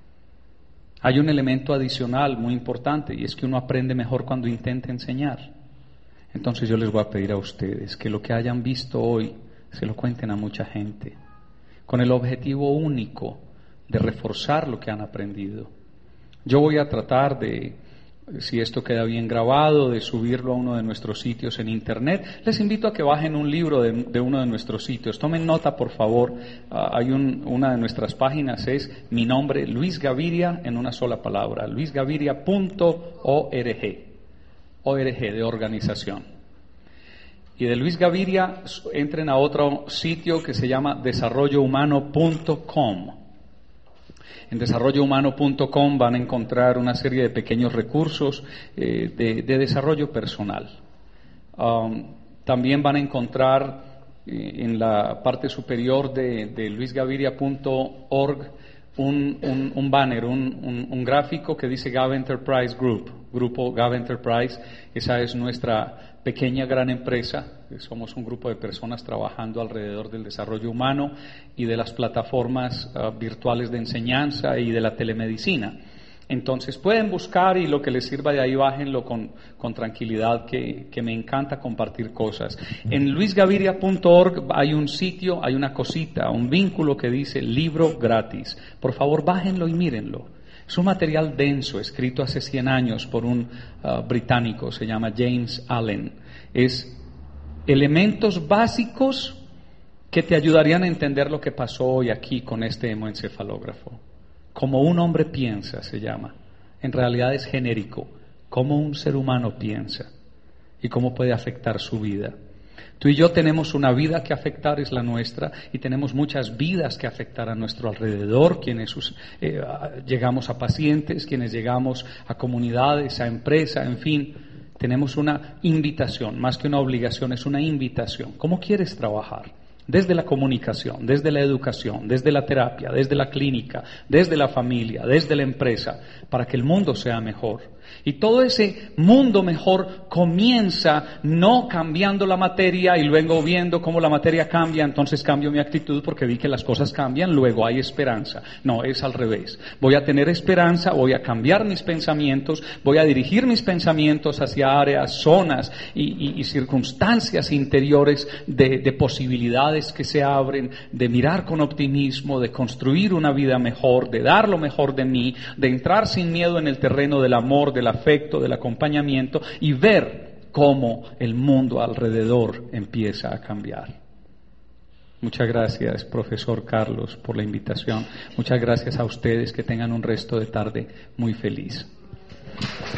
Hay un elemento adicional muy importante y es que uno aprende mejor cuando intenta enseñar. Entonces yo les voy a pedir a ustedes que lo que hayan visto hoy se lo cuenten a mucha gente, con el objetivo único de reforzar lo que han aprendido. Yo voy a tratar de, si esto queda bien grabado, de subirlo a uno de nuestros sitios en internet. Les invito a que bajen un libro de uno de nuestros sitios. Tomen nota, por favor. Hay una de nuestras páginas, es mi nombre, Luis Gaviria, en una sola palabra, luisgaviria.org, ORG de organización. Y de Luis Gaviria entren a otro sitio que se llama desarrollohumano.com. En desarrollohumano.com van a encontrar una serie de pequeños recursos de desarrollo personal. También van a encontrar en la parte superior de luisgaviria.org un banner, un gráfico que dice Gav Enterprise Group, Grupo Gav Enterprise. Esa es nuestra pequeña gran empresa. Somos un grupo de personas trabajando alrededor del desarrollo humano y de las plataformas virtuales de enseñanza y de la telemedicina. Entonces pueden buscar y lo que les sirva de ahí bájenlo con tranquilidad, que me encanta compartir cosas. En luisgaviria.org hay un sitio, hay una cosita, un vínculo que dice libro gratis. Por favor bájenlo y mírenlo. Es un material denso, escrito hace 100 años por un británico, se llama James Allen. Es elementos básicos que te ayudarían a entender lo que pasó hoy aquí con este hemoencefalógrafo. Como un hombre piensa, se llama. En realidad es genérico. Cómo un ser humano piensa y cómo puede afectar su vida. Tú y yo tenemos una vida que afectar, es la nuestra, y tenemos muchas vidas que afectar a nuestro alrededor, quienes llegamos a pacientes, quienes llegamos a comunidades, a empresas, en fin. Tenemos una invitación, más que una obligación, es una invitación. ¿Cómo quieres trabajar? Desde la comunicación, desde la educación, desde la terapia, desde la clínica, desde la familia, desde la empresa, para que el mundo sea mejor. Y todo ese mundo mejor comienza no cambiando la materia y luego viendo cómo la materia cambia, entonces cambio mi actitud porque vi que las cosas cambian, luego hay esperanza. No, es al revés. Voy a tener esperanza, voy a cambiar mis pensamientos, voy a dirigir mis pensamientos hacia áreas, zonas y circunstancias interiores de posibilidades que se abren, de mirar con optimismo, de construir una vida mejor, de dar lo mejor de mí, de entrar sin miedo en el terreno del amor, del afecto, del acompañamiento y ver cómo el mundo alrededor empieza a cambiar. Muchas gracias, profesor Carlos, por la invitación. Muchas gracias a ustedes, que tengan un resto de tarde muy feliz.